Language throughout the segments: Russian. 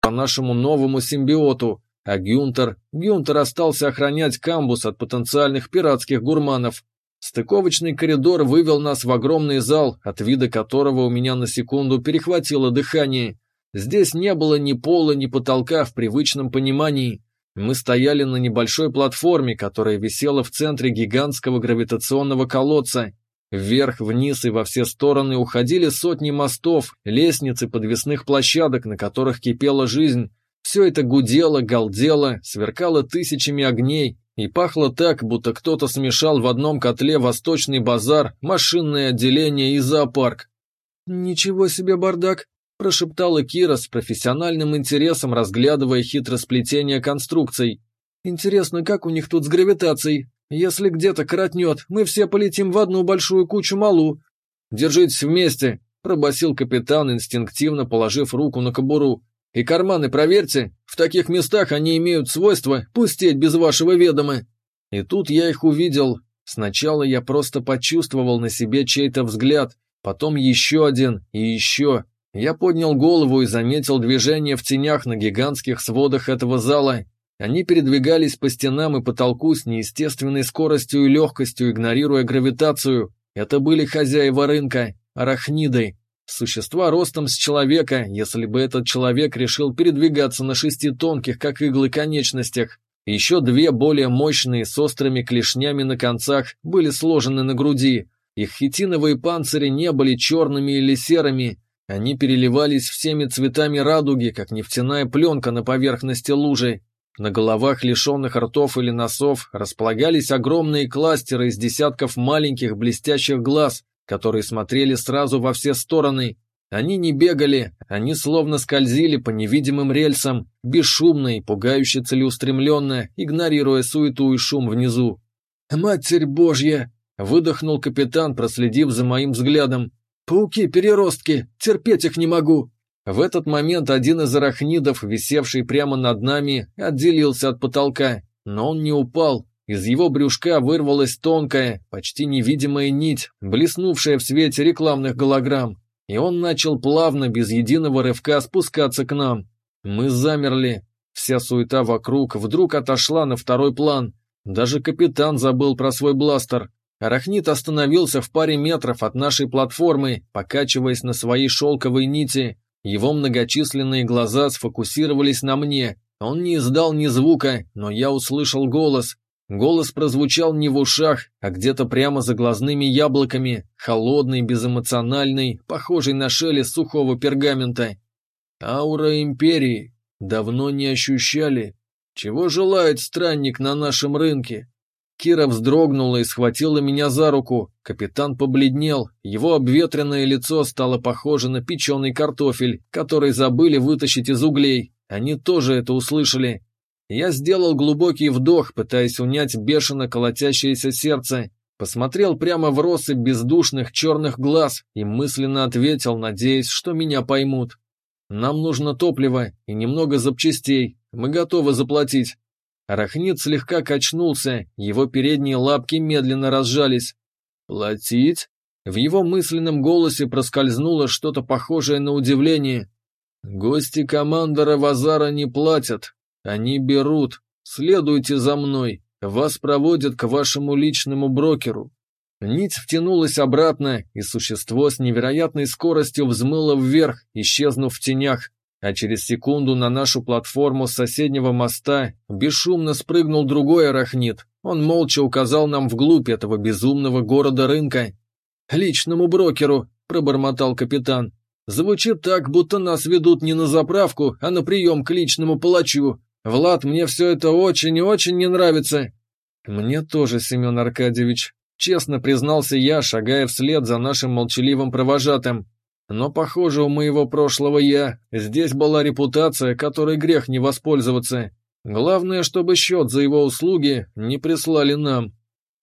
по нашему новому симбиоту, а Гюнтер остался охранять камбус от потенциальных пиратских гурманов. Стыковочный коридор вывел нас в огромный зал, от вида которого у меня на секунду перехватило дыхание. Здесь не было ни пола, ни потолка в привычном понимании. Мы стояли на небольшой платформе, которая висела в центре гигантского гравитационного колодца. Вверх, вниз и во все стороны уходили сотни мостов, лестниц и подвесных площадок, на которых кипела жизнь. Все это гудело, галдело, сверкало тысячами огней и пахло так, будто кто-то смешал в одном котле восточный базар, машинное отделение и зоопарк. «Ничего себе бардак!» – прошептала Кира с профессиональным интересом, разглядывая хитросплетение конструкций. «Интересно, как у них тут с гравитацией? Если где-то коротнет, мы все полетим в одну большую кучу малу». «Держитесь вместе», – пробасил капитан, инстинктивно положив руку на кобуру. «И карманы проверьте, в таких местах они имеют свойство пустеть без вашего ведома». И тут я их увидел. Сначала я просто почувствовал на себе чей-то взгляд, потом еще один и еще. Я поднял голову и заметил движение в тенях на гигантских сводах этого зала. Они передвигались по стенам и потолку с неестественной скоростью и легкостью, игнорируя гравитацию. Это были хозяева рынка, арахниды. Существа ростом с человека, если бы этот человек решил передвигаться на 6 тонких, как иглы, конечностях. Еще 2 более мощные, с острыми клешнями на концах, были сложены на груди. Их хитиновые панцири не были черными или серыми. Они переливались всеми цветами радуги, как нефтяная пленка на поверхности лужи. На головах, лишенных ртов или носов, располагались огромные кластеры из десятков маленьких блестящих глаз, которые смотрели сразу во все стороны. Они не бегали, они словно скользили по невидимым рельсам, бесшумно и пугающе целеустремленно, игнорируя суету и шум внизу. «Матерь Божья!» — выдохнул капитан, проследив за моим взглядом. «Пауки-переростки! Терпеть их не могу!» В этот момент один из арахнидов, висевший прямо над нами, отделился от потолка, но он не упал. Из его брюшка вырвалась тонкая, почти невидимая нить, блеснувшая в свете рекламных голограмм, и он начал плавно, без единого рывка, спускаться к нам. Мы замерли. Вся суета вокруг вдруг отошла на второй план. Даже капитан забыл про свой бластер. Арахнид остановился в паре метров от нашей платформы, покачиваясь на своей шелковой нити. Его многочисленные глаза сфокусировались на мне. Он не издал ни звука, но я услышал голос. Голос прозвучал не в ушах, а где-то прямо за глазными яблоками, холодный, безэмоциональный, похожий на шелест сухого пергамента. «Аура Империи. Давно не ощущали. Чего желает странник на нашем рынке?» Кира вздрогнула и схватила меня за руку. Капитан побледнел, его обветренное лицо стало похоже на печеный картофель, который забыли вытащить из углей. Они тоже это услышали. Я сделал глубокий вдох, пытаясь унять бешено колотящееся сердце, посмотрел прямо в россыпь бездушных черных глаз и мысленно ответил, надеясь, что меня поймут. «Нам нужно топливо и немного запчастей, мы готовы заплатить». Арахнид слегка качнулся, его передние лапки медленно разжались. «Платить?» В его мысленном голосе проскользнуло что-то похожее на удивление. «Гости командора Вазара не платят. Они берут. Следуйте за мной. Вас проводят к вашему личному брокеру». Нить втянулась обратно, и существо с невероятной скоростью взмыло вверх, исчезнув в тенях. А через секунду на нашу платформу с соседнего моста бесшумно спрыгнул другой арахнид. Он молча указал нам вглубь этого безумного города-рынка. «Личному брокеру», — пробормотал капитан. «Звучит так, будто нас ведут не на заправку, а на прием к личному палачу. Влад, мне все это очень и очень не нравится». «Мне тоже, Семен Аркадьевич», — честно признался я, шагая вслед за нашим молчаливым провожатым. Но, похоже, у моего прошлого «я» здесь была репутация, которой грех не воспользоваться. Главное, чтобы счет за его услуги не прислали нам.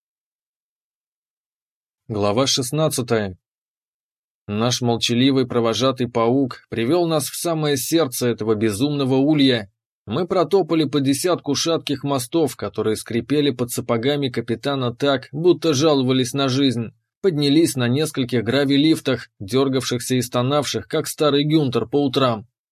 Глава 16. Наш молчаливый провожатый паук привел нас в самое сердце этого безумного улья. Мы протопали по десятку шатких мостов, которые скрипели под сапогами капитана так, будто жаловались на жизнь. Поднялись на нескольких гравилифтах, дергавшихся и стонавших, как старый Гюнтер по утрам.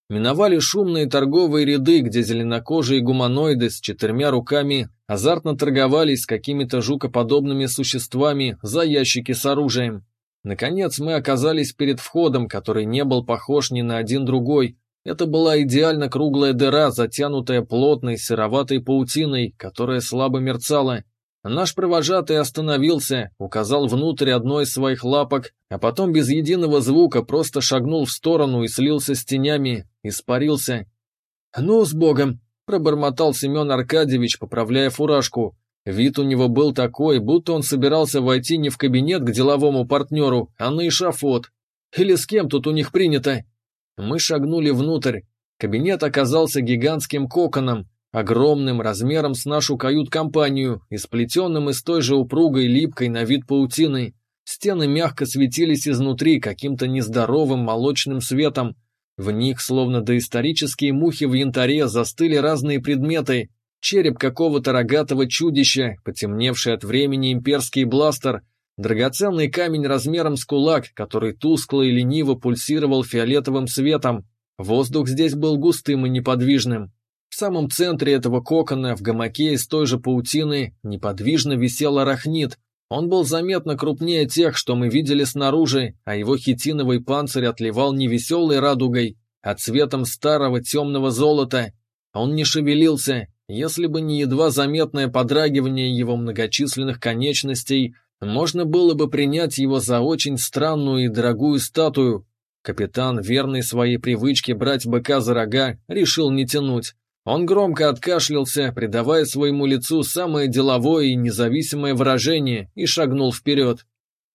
Миновали шумные торговые ряды, где зеленокожие гуманоиды с 4 руками азартно торговались с какими-то жукоподобными существами за ящики с оружием. Наконец мы оказались перед входом, который не был похож ни на один другой. Это была идеально круглая дыра, затянутая плотной сероватой паутиной, которая слабо мерцала. Наш провожатый остановился, указал внутрь одной из своих лапок, а потом без единого звука просто шагнул в сторону и слился с тенями, испарился. «Ну, с Богом!» – пробормотал Семен Аркадьевич, поправляя фуражку. Вид у него был такой, будто он собирался войти не в кабинет к деловому партнеру, а на эшафот. Или с кем тут у них принято? Мы шагнули внутрь. Кабинет оказался гигантским коконом, огромным, размером с нашу кают-компанию и сплетенным из той же упругой, липкой на вид паутины. Стены мягко светились изнутри каким-то нездоровым молочным светом. В них, словно доисторические мухи в янтаре, застыли разные предметы. Череп какого-то рогатого чудища, потемневший от времени имперский бластер, драгоценный камень размером с кулак, который тускло и лениво пульсировал фиолетовым светом. Воздух здесь был густым и неподвижным. В самом центре этого кокона, в гамаке из той же паутины, неподвижно висел арахнид. Он был заметно крупнее тех, что мы видели снаружи, а его хитиновый панцирь отливал не веселой радугой, а цветом старого темного золота. Он не шевелился. Если бы не едва заметное подрагивание его многочисленных конечностей, можно было бы принять его за очень странную и дорогую статую. Капитан, верный своей привычке брать быка за рога, решил не тянуть. Он громко откашлялся, придавая своему лицу самое деловое и независимое выражение, и шагнул вперед.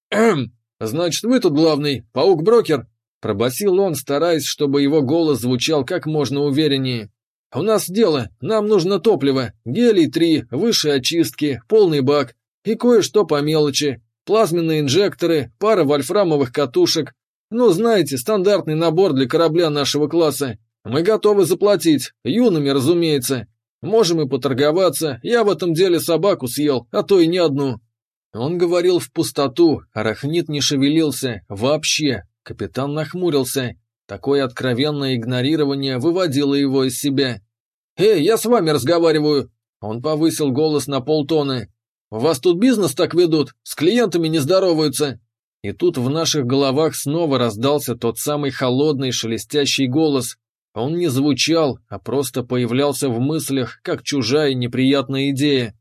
Значит, вы тут главный, паук-брокер?» – пробасил он, стараясь, чтобы его голос звучал как можно увереннее. «У нас дело, нам нужно топливо, гелий-3, высшие очистки, полный бак и кое-что по мелочи, плазменные инжекторы, пара вольфрамовых катушек. Ну, знаете, стандартный набор для корабля нашего класса. Мы готовы заплатить, юными, разумеется. Можем и поторговаться, я в этом деле собаку съел, а то и не одну». Он говорил в пустоту, арахнид не шевелился, вообще. Капитан нахмурился. Такое откровенное игнорирование выводило его из себя. «Эй, я с вами разговариваю!» Он повысил голос на полтона. «У вас тут бизнес так ведут? С клиентами не здороваются!» И тут в наших головах снова раздался тот самый холодный шелестящий голос. Он не звучал, а просто появлялся в мыслях, как чужая неприятная идея.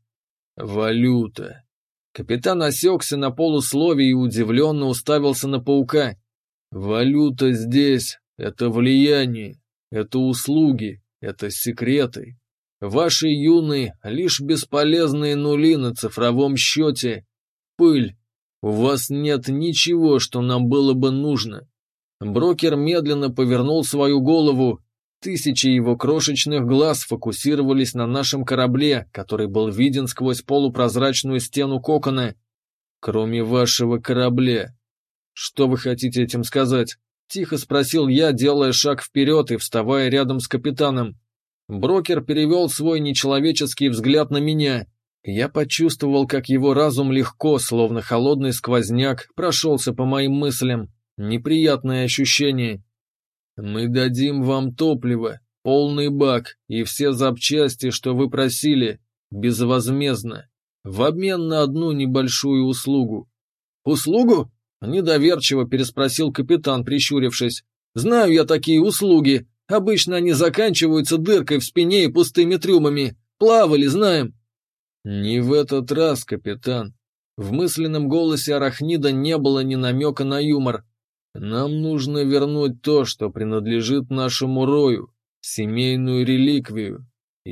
«Валюта!» Капитан осекся на полусловии и удивленно уставился на паука. «Валюта здесь — это влияние, это услуги, это секреты. Ваши юные — лишь бесполезные нули на цифровом счете. Пыль. У вас нет ничего, что нам было бы нужно». Брокер медленно повернул свою голову. Тысячи его крошечных глаз фокусировались на нашем корабле, который был виден сквозь полупрозрачную стену кокона. «Кроме вашего корабля». «Что вы хотите этим сказать?» – тихо спросил я, делая шаг вперед и вставая рядом с капитаном. Брокер перевел свой нечеловеческий взгляд на меня. Я почувствовал, как его разум легко, словно холодный сквозняк, прошелся по моим мыслям. Неприятное ощущение. «Мы дадим вам топливо, полный бак и все запчасти, что вы просили, безвозмездно, в обмен на одну небольшую услугу». «Услугу?» — недоверчиво переспросил капитан, прищурившись. «Знаю я такие услуги. Обычно они заканчиваются дыркой в спине и пустыми трюмами. Плавали, знаем». «Не в этот раз, капитан». В мысленном голосе арахнида не было ни намека на юмор. «Нам нужно вернуть то, что принадлежит нашему рою, семейную реликвию.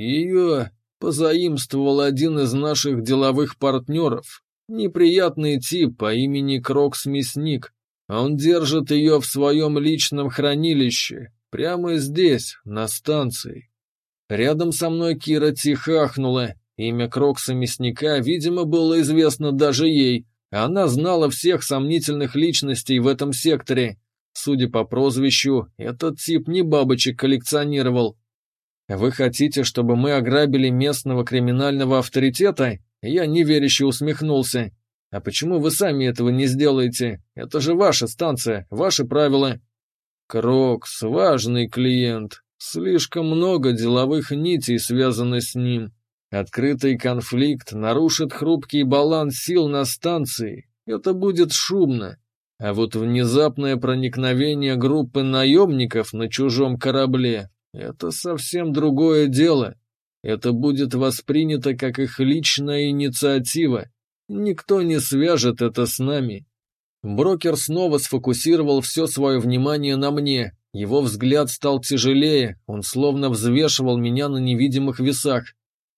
Ее позаимствовал один из наших деловых партнеров, неприятный тип по имени Крокс-мясник. Он держит ее в своем личном хранилище, прямо здесь, на станции». Рядом со мной Кира тихо ахнула. Имя Крокса-мясника, видимо, было известно даже ей. Она знала всех сомнительных личностей в этом секторе. Судя по прозвищу, этот тип не бабочек коллекционировал. «Вы хотите, чтобы мы ограбили местного криминального авторитета?» Я неверяще усмехнулся. «А почему вы сами этого не сделаете? Это же ваша станция, ваши правила». Крокс — важный клиент. Слишком много деловых нитей связано с ним. Открытый конфликт нарушит хрупкий баланс сил на станции. Это будет шумно. А вот внезапное проникновение группы наемников на чужом корабле — это совсем другое дело. Это будет воспринято как их личная инициатива. Никто не свяжет это с нами. Брокер снова сфокусировал все свое внимание на мне. Его взгляд стал тяжелее, он словно взвешивал меня на невидимых весах.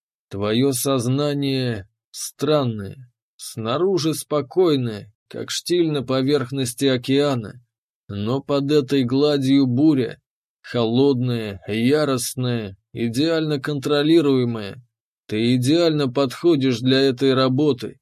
Твое сознание странное, снаружи спокойное, как штиль на поверхности океана, но под этой гладью буря, холодная, яростная, идеально контролируемая. Ты идеально подходишь для этой работы.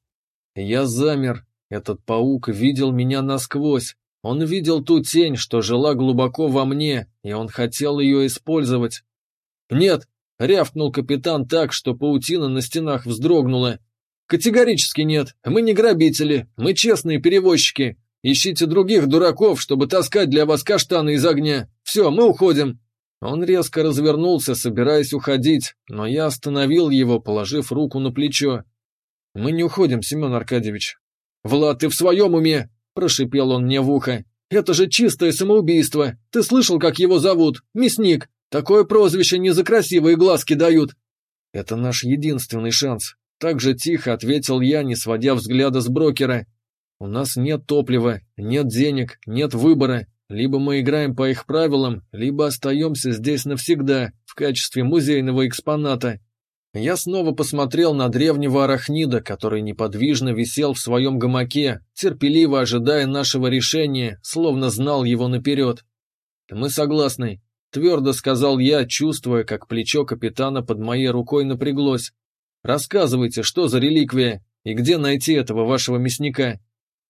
Я замер. Этот паук видел меня насквозь. Он видел ту тень, что жила глубоко во мне, и он хотел ее использовать. «Нет!» — рявкнул капитан так, что паутина на стенах вздрогнула. «Категорически нет. Мы не грабители. Мы честные перевозчики. Ищите других дураков, чтобы таскать для вас каштаны из огня. Все, мы уходим». Он резко развернулся, собираясь уходить, но я остановил его, положив руку на плечо. «Мы не уходим, Семен Аркадьевич». «Влад, ты в своем уме?» – прошипел он мне в ухо. «Это же чистое самоубийство. Ты слышал, как его зовут? Мясник. Такое прозвище не за красивые глазки дают». «Это наш единственный шанс», – так же тихо ответил я, не сводя взгляда с брокера. «У нас нет топлива, нет денег, нет выбора. Либо мы играем по их правилам, либо остаемся здесь навсегда, в качестве музейного экспоната». Я снова посмотрел на древнего арахнида, который неподвижно висел в своем гамаке, терпеливо ожидая нашего решения, словно знал его наперед. «Мы согласны», — твердо сказал я, чувствуя, как плечо капитана под моей рукой напряглось. «Рассказывайте, что за реликвия, и где найти этого вашего мясника?»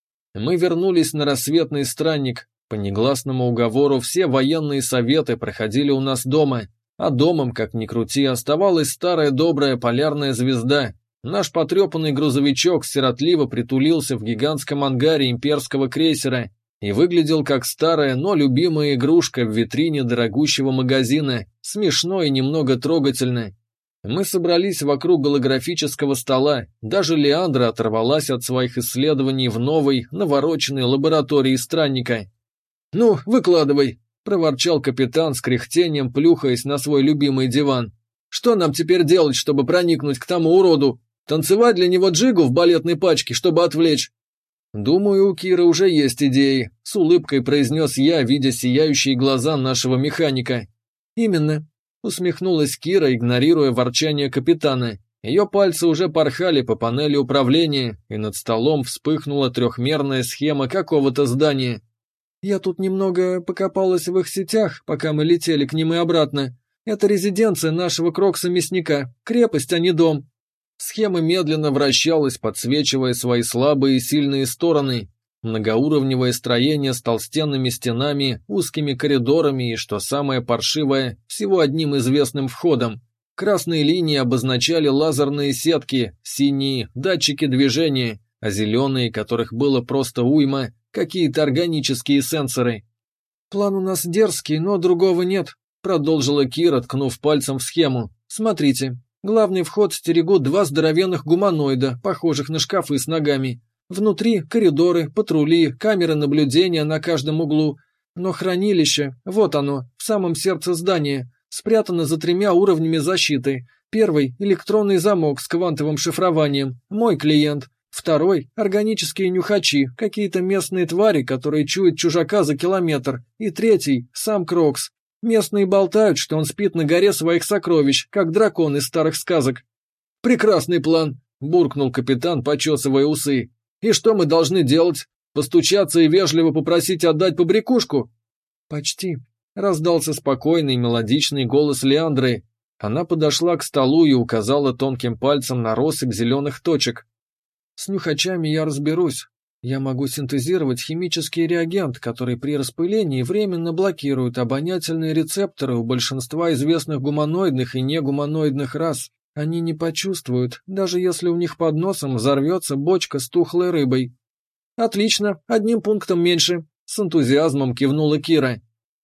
Мы вернулись на рассветный странник. По негласному уговору все военные советы проходили у нас дома. А домом, как ни крути, оставалась старая добрая полярная звезда. Наш потрепанный грузовичок сиротливо притулился в гигантском ангаре имперского крейсера и выглядел как старая, но любимая игрушка в витрине дорогущего магазина, смешно и немного трогательно. Мы собрались вокруг голографического стола, даже Леандра оторвалась от своих исследований в новой, навороченной лаборатории странника. «Ну, выкладывай», — проворчал капитан с кряхтением, плюхаясь на свой любимый диван. «Что нам теперь делать, чтобы проникнуть к тому уроду? Танцевать для него джигу в балетной пачке, чтобы отвлечь?» «Думаю, у Киры уже есть идеи», — с улыбкой произнес я, видя сияющие глаза нашего механика. «Именно», — усмехнулась Кира, игнорируя ворчание капитана. Ее пальцы уже порхали по панели управления, и над столом вспыхнула трехмерная схема какого-то здания. «Я тут немного покопалась в их сетях, пока мы летели к ним и обратно. Это резиденция нашего Крокса-мясника, крепость, а не дом». Схема медленно вращалась, подсвечивая свои слабые и сильные стороны. Многоуровневое строение с толстенными стенами, узкими коридорами и, что самое паршивое, всего одним известным входом. Красные линии обозначали лазерные сетки, синие – датчики движения, а зеленые, которых было просто уйма, какие-то органические сенсоры. «План у нас дерзкий, но другого нет», — продолжила Кира, ткнув пальцем в схему. «Смотрите, главный вход стерегут два здоровенных гуманоида, похожих на шкафы с ногами. Внутри коридоры, патрули, камеры наблюдения на каждом углу. Но хранилище, вот оно, в самом сердце здания, спрятано за 3 уровнями защиты. Первый — электронный замок с квантовым шифрованием, мой клиент. Второй – органические нюхачи, какие-то местные твари, которые чуют чужака за километр. И третий – сам Крокс. Местные болтают, что он спит на горе своих сокровищ, как дракон из старых сказок. «Прекрасный план», – буркнул капитан, почесывая усы. «И что мы должны делать? Постучаться и вежливо попросить отдать побрякушку?» «Почти», – раздался спокойный мелодичный голос Леандры. Она подошла к столу и указала тонким пальцем на россыпь зеленых точек. «С нюхачами я разберусь. Я могу синтезировать химический реагент, который при распылении временно блокирует обонятельные рецепторы у большинства известных гуманоидных и негуманоидных рас. Они не почувствуют, даже если у них под носом взорвется бочка с тухлой рыбой». «Отлично, одним пунктом меньше», — с энтузиазмом кивнула Кира.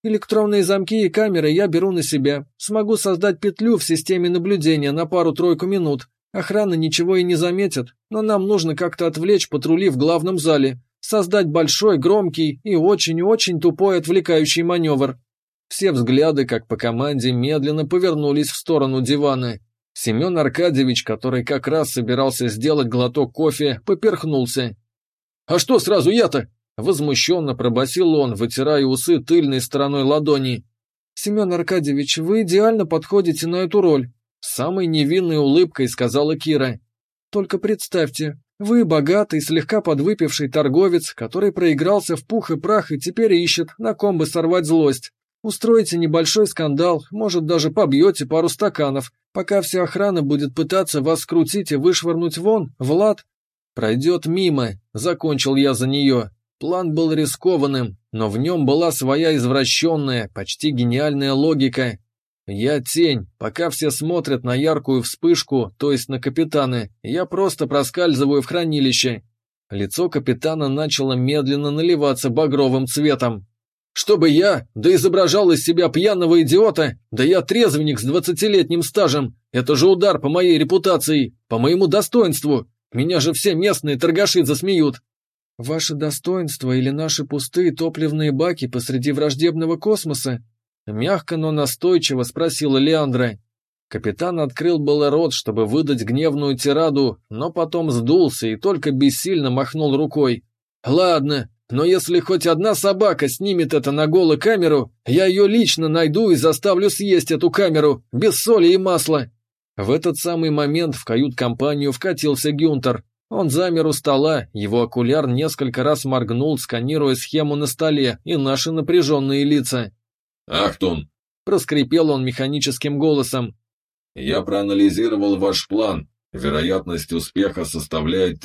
Электронные замки и камеры я беру на себя. Смогу создать петлю в системе наблюдения на пару-тройку минут. Охрана ничего и не заметит, но нам нужно как-то отвлечь патрули в главном зале. Создать большой, громкий и очень-очень тупой отвлекающий маневр». Все взгляды, как по команде, медленно повернулись в сторону дивана. Семен Аркадьевич, который как раз собирался сделать глоток кофе, поперхнулся. «А что сразу я-то?» — возмущенно пробасил он, вытирая усы тыльной стороной ладони. «Семен Аркадьевич, вы идеально подходите на эту роль», — с самой невинной улыбкой сказала Кира. «Только представьте, вы богатый, слегка подвыпивший торговец, который проигрался в пух и прах и теперь ищет, на ком бы сорвать злость. Устроите небольшой скандал, может, даже побьете пару стаканов, пока вся охрана будет пытаться вас скрутить и вышвырнуть вон, Влад. Пройдет мимо», — закончил я за нее. План был рискованным, но в нем была своя извращенная, почти гениальная логика. Я тень, пока все смотрят на яркую вспышку, то есть на капитана, я просто проскальзываю в хранилище. Лицо капитана начало медленно наливаться багровым цветом. «Чтобы я, да изображал из себя пьяного идиота, да я трезвенник с 20-летним стажем, это же удар по моей репутации, по моему достоинству, меня же все местные торгаши засмеют». «Ваше достоинство или наши пустые топливные баки посреди враждебного космоса?» Мягко, но настойчиво спросила Леандра. Капитан открыл было рот, чтобы выдать гневную тираду, но потом сдулся и только бессильно махнул рукой. «Ладно, но если хоть одна собака снимет это на голую камеру, я ее лично найду и заставлю съесть эту камеру, без соли и масла». В этот самый момент в кают-компанию вкатился Гюнтер. Он замер у стола, его окуляр несколько раз моргнул, сканируя схему на столе и наши напряженные лица. «Ахтун!» – проскрипел он механическим голосом. «Я проанализировал ваш план. Вероятность успеха составляет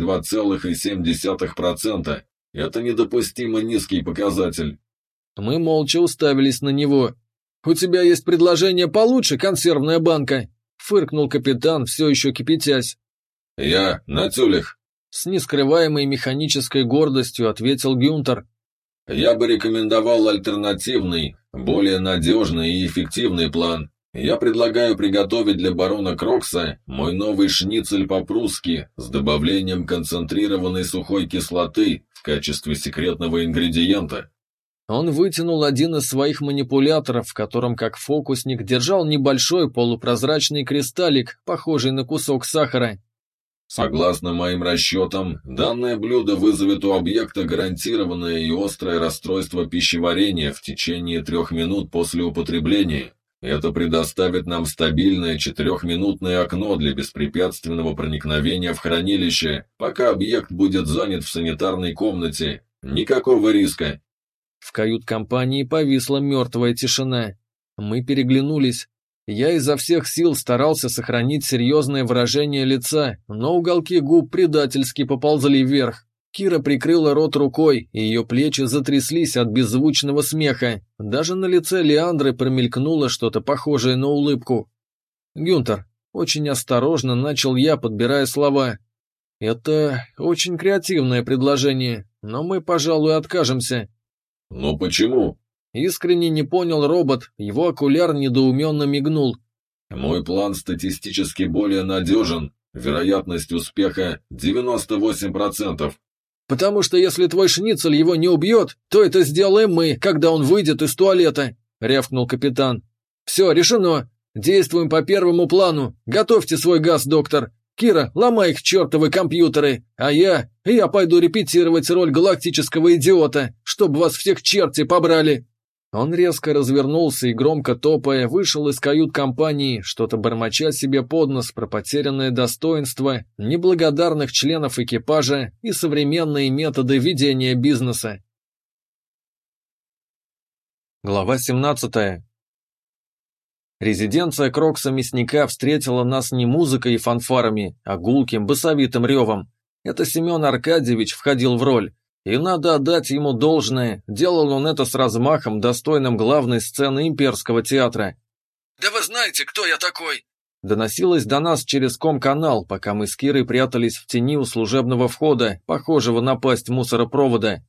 32,7%. Это недопустимо низкий показатель». Мы молча уставились на него. «У тебя есть предложение получше, консервная банка?» – фыркнул капитан, все еще кипятясь. «Я на тюлях», — с нескрываемой механической гордостью ответил Гюнтер. «Я бы рекомендовал альтернативный, более надежный и эффективный план. Я предлагаю приготовить для барона Крокса мой новый шницель по-прусски с добавлением концентрированной сухой кислоты в качестве секретного ингредиента». Он вытянул один из своих манипуляторов, в котором, как фокусник, держал небольшой полупрозрачный кристаллик, похожий на кусок сахара. «Согласно моим расчетам, данное блюдо вызовет у объекта гарантированное и острое расстройство пищеварения в течение 3 минут после употребления. Это предоставит нам стабильное 4-минутное окно для беспрепятственного проникновения в хранилище, пока объект будет занят в санитарной комнате. Никакого риска». В кают-компании повисла мертвая тишина. Мы переглянулись. Я изо всех сил старался сохранить серьезное выражение лица, но уголки губ предательски поползли вверх. Кира прикрыла рот рукой, и ее плечи затряслись от беззвучного смеха. Даже на лице Леандры промелькнуло что-то похожее на улыбку. «Гюнтер», очень осторожно начал я, подбирая слова. «Это очень креативное предложение, но мы, пожалуй, откажемся». «Но почему?» Искренне не понял робот, его окуляр недоуменно мигнул. «Мой план статистически более надежен. Вероятность успеха 98%. «Потому что если твой шницель его не убьет, то это сделаем мы, когда он выйдет из туалета», — рявкнул капитан. «Все, решено. Действуем по первому плану. Готовьте свой газ, доктор. Кира, ломай их чертовы компьютеры, а я пойду репетировать роль галактического идиота, чтобы вас всех черти побрали». Он резко развернулся и, громко топая, вышел из кают-компании, что-то бормоча себе под нос про потерянное достоинство, неблагодарных членов экипажа и современные методы ведения бизнеса. Глава 17. Резиденция Крокса-мясника встретила нас не музыкой и фанфарами, а гулким, басовитым ревом. Это Семен Аркадьевич входил в роль. И надо отдать ему должное, делал он это с размахом, достойным главной сцены имперского театра. «Да вы знаете, кто я такой?» Доносилось до нас через комканал, пока мы с Кирой прятались в тени у служебного входа, похожего на пасть мусоропровода.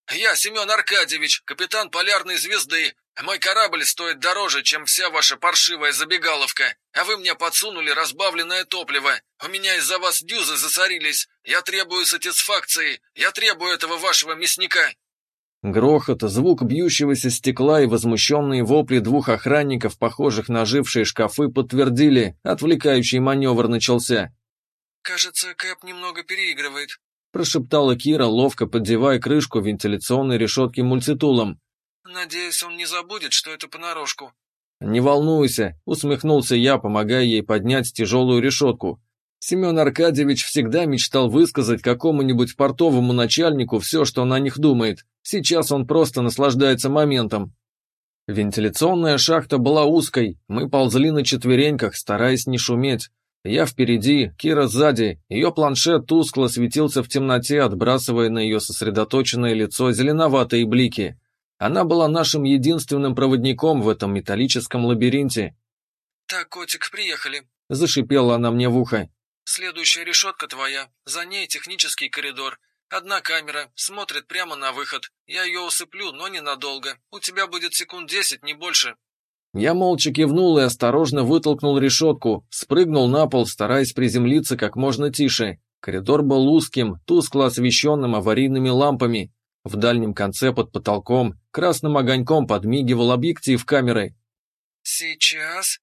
«Я Семен Аркадьевич, капитан Полярной звезды. Мой корабль стоит дороже, чем вся ваша паршивая забегаловка, а вы мне подсунули разбавленное топливо. У меня из-за вас дюзы засорились. Я требую сатисфакции. Я требую этого вашего мясника». Грохот, звук бьющегося стекла и возмущенные вопли двух охранников, похожих на ожившие шкафы, подтвердили, отвлекающий маневр начался. «Кажется, Кэп немного переигрывает», — прошептала Кира, ловко поддевая крышку вентиляционной решетки мультитулом. «Надеюсь, он не забудет, что это понарошку». «Не волнуйся», — усмехнулся я, помогая ей поднять тяжелую решетку. Семен Аркадьевич всегда мечтал высказать какому-нибудь портовому начальнику все, что он о них думает. Сейчас он просто наслаждается моментом. Вентиляционная шахта была узкой, мы ползли на четвереньках, стараясь не шуметь. Я впереди, Кира сзади, ее планшет тускло светился в темноте, отбрасывая на ее сосредоточенное лицо зеленоватые блики. Она была нашим единственным проводником в этом металлическом лабиринте. «Так, котик, приехали», — зашипела она мне в ухо. «Следующая решетка твоя, за ней технический коридор. Одна камера, смотрит прямо на выход. Я ее усыплю, но ненадолго. У тебя будет секунд 10, не больше». Я молча кивнул и осторожно вытолкнул решетку, спрыгнул на пол, стараясь приземлиться как можно тише. Коридор был узким, тускло освещенным аварийными лампами. В дальнем конце под потолком красным огоньком подмигивал объектив камеры. «Сейчас,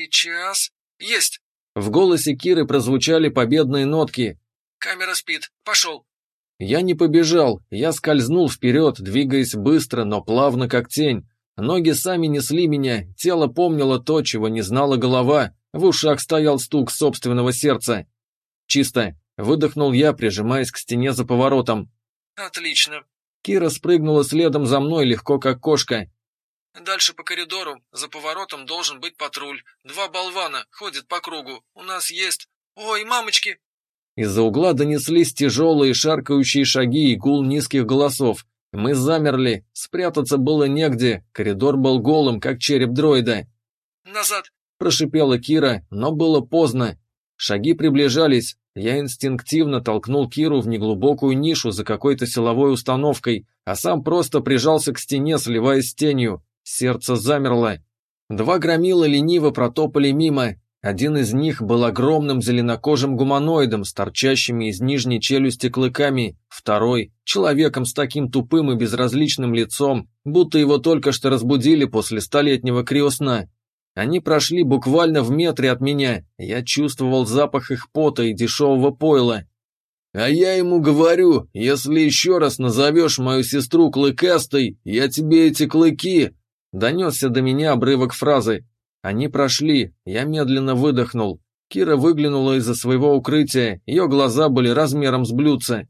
есть!» В голосе Киры прозвучали победные нотки. «Камера спит, пошел!» Я не побежал, я скользнул вперед, двигаясь быстро, но плавно как тень. Ноги сами несли меня, тело помнило то, чего не знала голова, в ушах стоял стук собственного сердца. «Чисто!» — выдохнул я, прижимаясь к стене за поворотом. «Отлично!» Кира спрыгнула следом за мной, легко как кошка. «Дальше по коридору, за поворотом должен быть патруль. 2 болвана, ходят по кругу. У нас есть... Ой, мамочки!» Из-за угла донеслись тяжелые шаркающие шаги и гул низких голосов. Мы замерли, спрятаться было негде, коридор был голым, как череп дроида. «Назад!» – прошипела Кира, но было поздно. Шаги приближались, я инстинктивно толкнул Киру в неглубокую нишу за какой-то силовой установкой, а сам просто прижался к стене, сливаясь с тенью. Сердце замерло. 2 громила лениво протопали мимо. Один из них был огромным зеленокожим гуманоидом с торчащими из нижней челюсти клыками, второй — человеком с таким тупым и безразличным лицом, будто его только что разбудили после 100-летнего криосна. Они прошли буквально в метре от меня, я чувствовал запах их пота и дешевого пойла. «А я ему говорю, если еще раз назовешь мою сестру клыкастой, я тебе эти клыки...» Донесся до меня обрывок фразы. Они прошли, я медленно выдохнул. Кира выглянула из-за своего укрытия, ее глаза были размером с блюдце.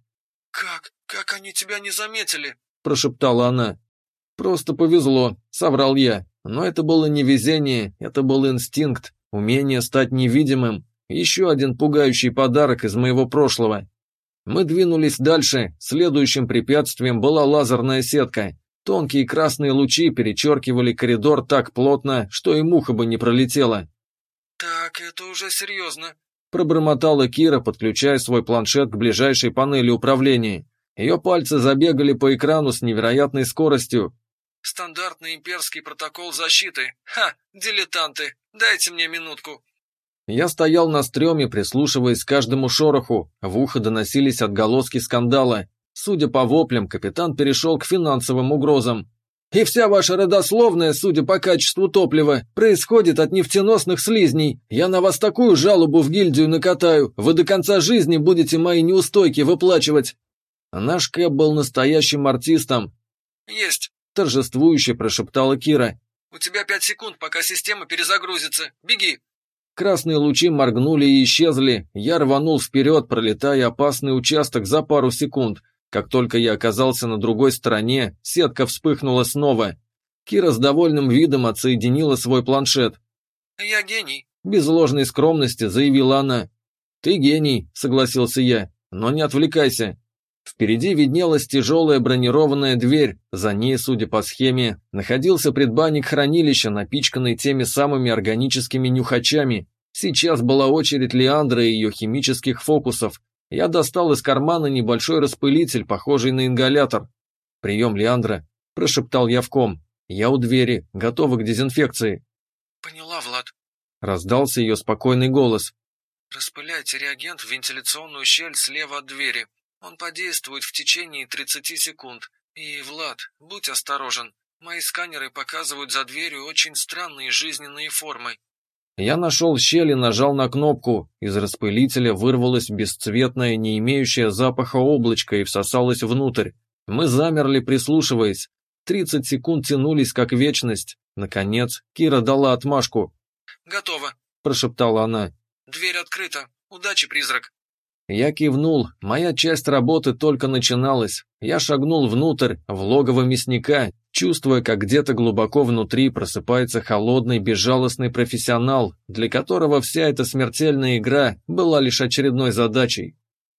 «Как они тебя не заметили?» – прошептала она. «Просто повезло», – соврал я. Но это было не везение, это был инстинкт, умение стать невидимым. Еще один пугающий подарок из моего прошлого. Мы двинулись дальше, следующим препятствием была лазерная сетка. Тонкие красные лучи перечеркивали коридор так плотно, что и муха бы не пролетела. «Так, это уже серьезно», – пробормотала Кира, подключая свой планшет к ближайшей панели управления. Ее пальцы забегали по экрану с невероятной скоростью. «Стандартный имперский протокол защиты. Ха, дилетанты, дайте мне минутку». Я стоял на стреме, прислушиваясь к каждому шороху, в ухо доносились отголоски скандала. Судя по воплям, капитан перешел к финансовым угрозам. «И вся ваша родословная, судя по качеству топлива, происходит от нефтеносных слизней. Я на вас такую жалобу в гильдию накатаю, вы до конца жизни будете мои неустойки выплачивать». Наш Кэп был настоящим артистом. «Есть», – торжествующе прошептала Кира. «У тебя 5 секунд, пока система перезагрузится. Беги». Красные лучи моргнули и исчезли. Я рванул вперед, пролетая опасный участок за пару секунд. Как только я оказался на другой стороне, сетка вспыхнула снова. Кира с довольным видом отсоединила свой планшет. «Я гений», – без ложной скромности заявила она. «Ты гений», – согласился я, – «но не отвлекайся». Впереди виднелась тяжелая бронированная дверь, за ней, судя по схеме, находился предбанник хранилища, напичканный теми самыми органическими нюхачами. Сейчас была очередь Леандры и ее химических фокусов. Я достал из кармана небольшой распылитель, похожий на ингалятор. «Прием, Леандра», – прошептал я в ком. «Я у двери, готова к дезинфекции». «Поняла, Влад». Раздался ее спокойный голос. «Распыляйте реагент в вентиляционную щель слева от двери. Он подействует в течение 30 секунд. И, Влад, будь осторожен. Мои сканеры показывают за дверью очень странные жизненные формы». Я нашел щель и нажал на кнопку. Из распылителя вырвалось бесцветное, не имеющее запаха облачко и всосалось внутрь. Мы замерли, прислушиваясь. 30 секунд тянулись, как вечность. Наконец, Кира дала отмашку. «Готово», – прошептала она. «Дверь открыта. Удачи, призрак». Я кивнул. Моя часть работы только начиналась. Я шагнул внутрь, в логово мясника, чувствуя, как где-то глубоко внутри просыпается холодный, безжалостный профессионал, для которого вся эта смертельная игра была лишь очередной задачей.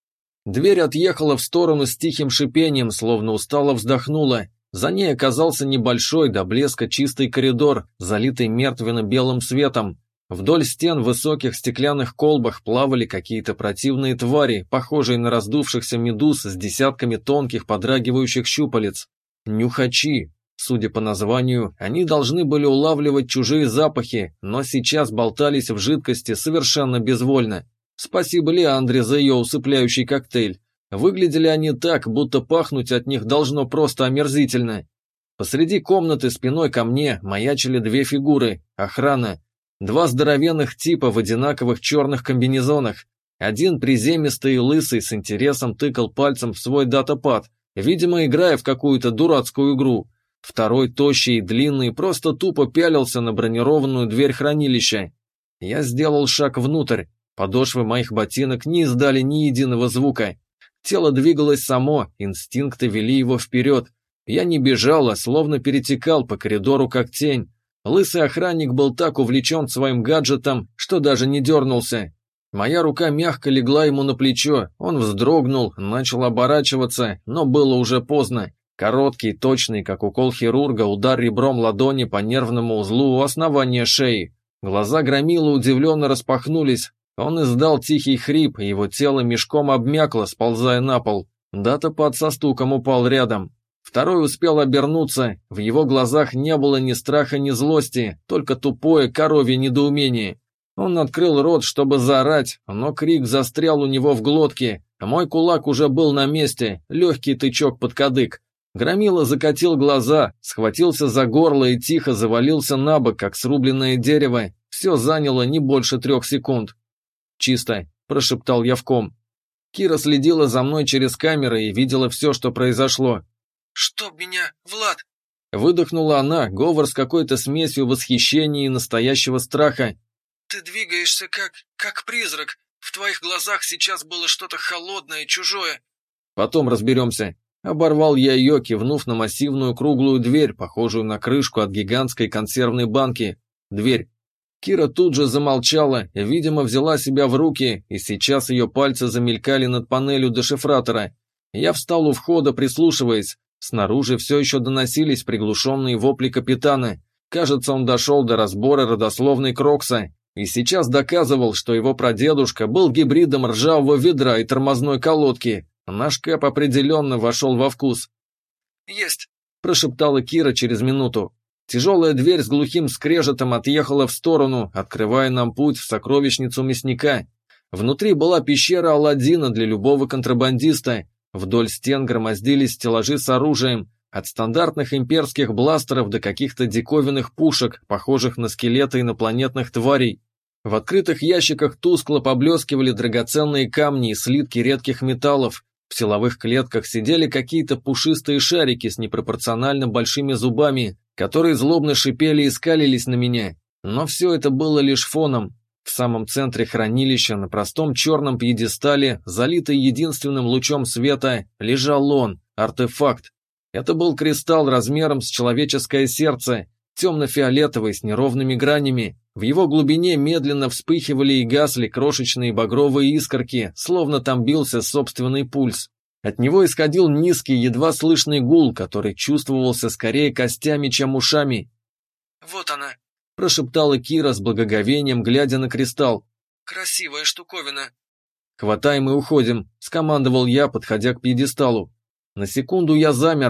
Дверь отъехала в сторону с тихим шипением, словно устало вздохнула. За ней оказался небольшой, до блеска чистый коридор, залитый мертвенно-белым светом. Вдоль стен в высоких стеклянных колбах плавали какие-то противные твари, похожие на раздувшихся медуз с десятками тонких подрагивающих щупалец. Нюхачи. Судя по названию, они должны были улавливать чужие запахи, но сейчас болтались в жидкости совершенно безвольно. Спасибо Леандре за ее усыпляющий коктейль. Выглядели они так, будто пахнуть от них должно просто омерзительно. Посреди комнаты спиной ко мне маячили две фигуры – охрана. Два здоровенных типа в одинаковых черных комбинезонах. Один приземистый и лысый с интересом тыкал пальцем в свой датапад, видимо, играя в какую-то дурацкую игру. Второй, тощий и длинный, просто тупо пялился на бронированную дверь хранилища. Я сделал шаг внутрь. Подошвы моих ботинок не издали ни единого звука. Тело двигалось само, инстинкты вели его вперед. Я не бежал, а словно перетекал по коридору как тень. Лысый охранник был так увлечен своим гаджетом, что даже не дернулся. Моя рука мягко легла ему на плечо, он вздрогнул, начал оборачиваться, но было уже поздно. Короткий, точный, как укол хирурга, удар ребром ладони по нервному узлу у основания шеи. Глаза громила удивленно распахнулись. Он издал тихий хрип, и его тело мешком обмякло, сползая на пол. Датапад со стуком упал рядом. Второй успел обернуться, в его глазах не было ни страха, ни злости, только тупое коровье недоумение. Он открыл рот, чтобы заорать, но крик застрял у него в глотке, а мой кулак уже был на месте, легкий тычок под кадык. Громила закатил глаза, схватился за горло и тихо завалился на бок, как срубленное дерево. Все заняло не больше 3 секунд. «Чисто», – прошептал я в ком. Кира следила за мной через камеры и видела все, что произошло. «Чтоб меня, Влад!» Выдохнула она, говор с какой-то смесью восхищения и настоящего страха. «Ты двигаешься как призрак. В твоих глазах сейчас было что-то холодное, чужое». «Потом разберемся». Оборвал я ее, кивнув на массивную круглую дверь, похожую на крышку от гигантской консервной банки. Дверь. Кира тут же замолчала, видимо, взяла себя в руки, и сейчас ее пальцы замелькали над панелью дешифратора. Я встал у входа, прислушиваясь. Снаружи все еще доносились приглушенные вопли капитана. Кажется, он дошел до разбора родословной Крокса, и сейчас доказывал, что его прадедушка был гибридом ржавого ведра и тормозной колодки. Наш Кэп определенно вошел во вкус. «Есть», – прошептала Кира через минуту. Тяжелая дверь с глухим скрежетом отъехала в сторону, открывая нам путь в сокровищницу мясника. Внутри была пещера Аладдина для любого контрабандиста. Вдоль стен громоздились стеллажи с оружием, от стандартных имперских бластеров до каких-то диковинных пушек, похожих на скелеты инопланетных тварей. В открытых ящиках тускло поблескивали драгоценные камни и слитки редких металлов. В силовых клетках сидели какие-то пушистые шарики с непропорционально большими зубами, которые злобно шипели и скалились на меня. Но все это было лишь фоном. В самом центре хранилища, на простом черном пьедестале, залитый единственным лучом света, лежал он, артефакт. Это был кристалл размером с человеческое сердце, темно-фиолетовый, с неровными гранями. В его глубине медленно вспыхивали и гасли крошечные багровые искорки, словно там бился собственный пульс. От него исходил низкий, едва слышный гул, который чувствовался скорее костями, чем ушами. «Вот она», – прошептала Кира с благоговением, глядя на кристалл. «Красивая штуковина». «Хватаем и уходим», – скомандовал я, подходя к пьедесталу. На секунду я замер.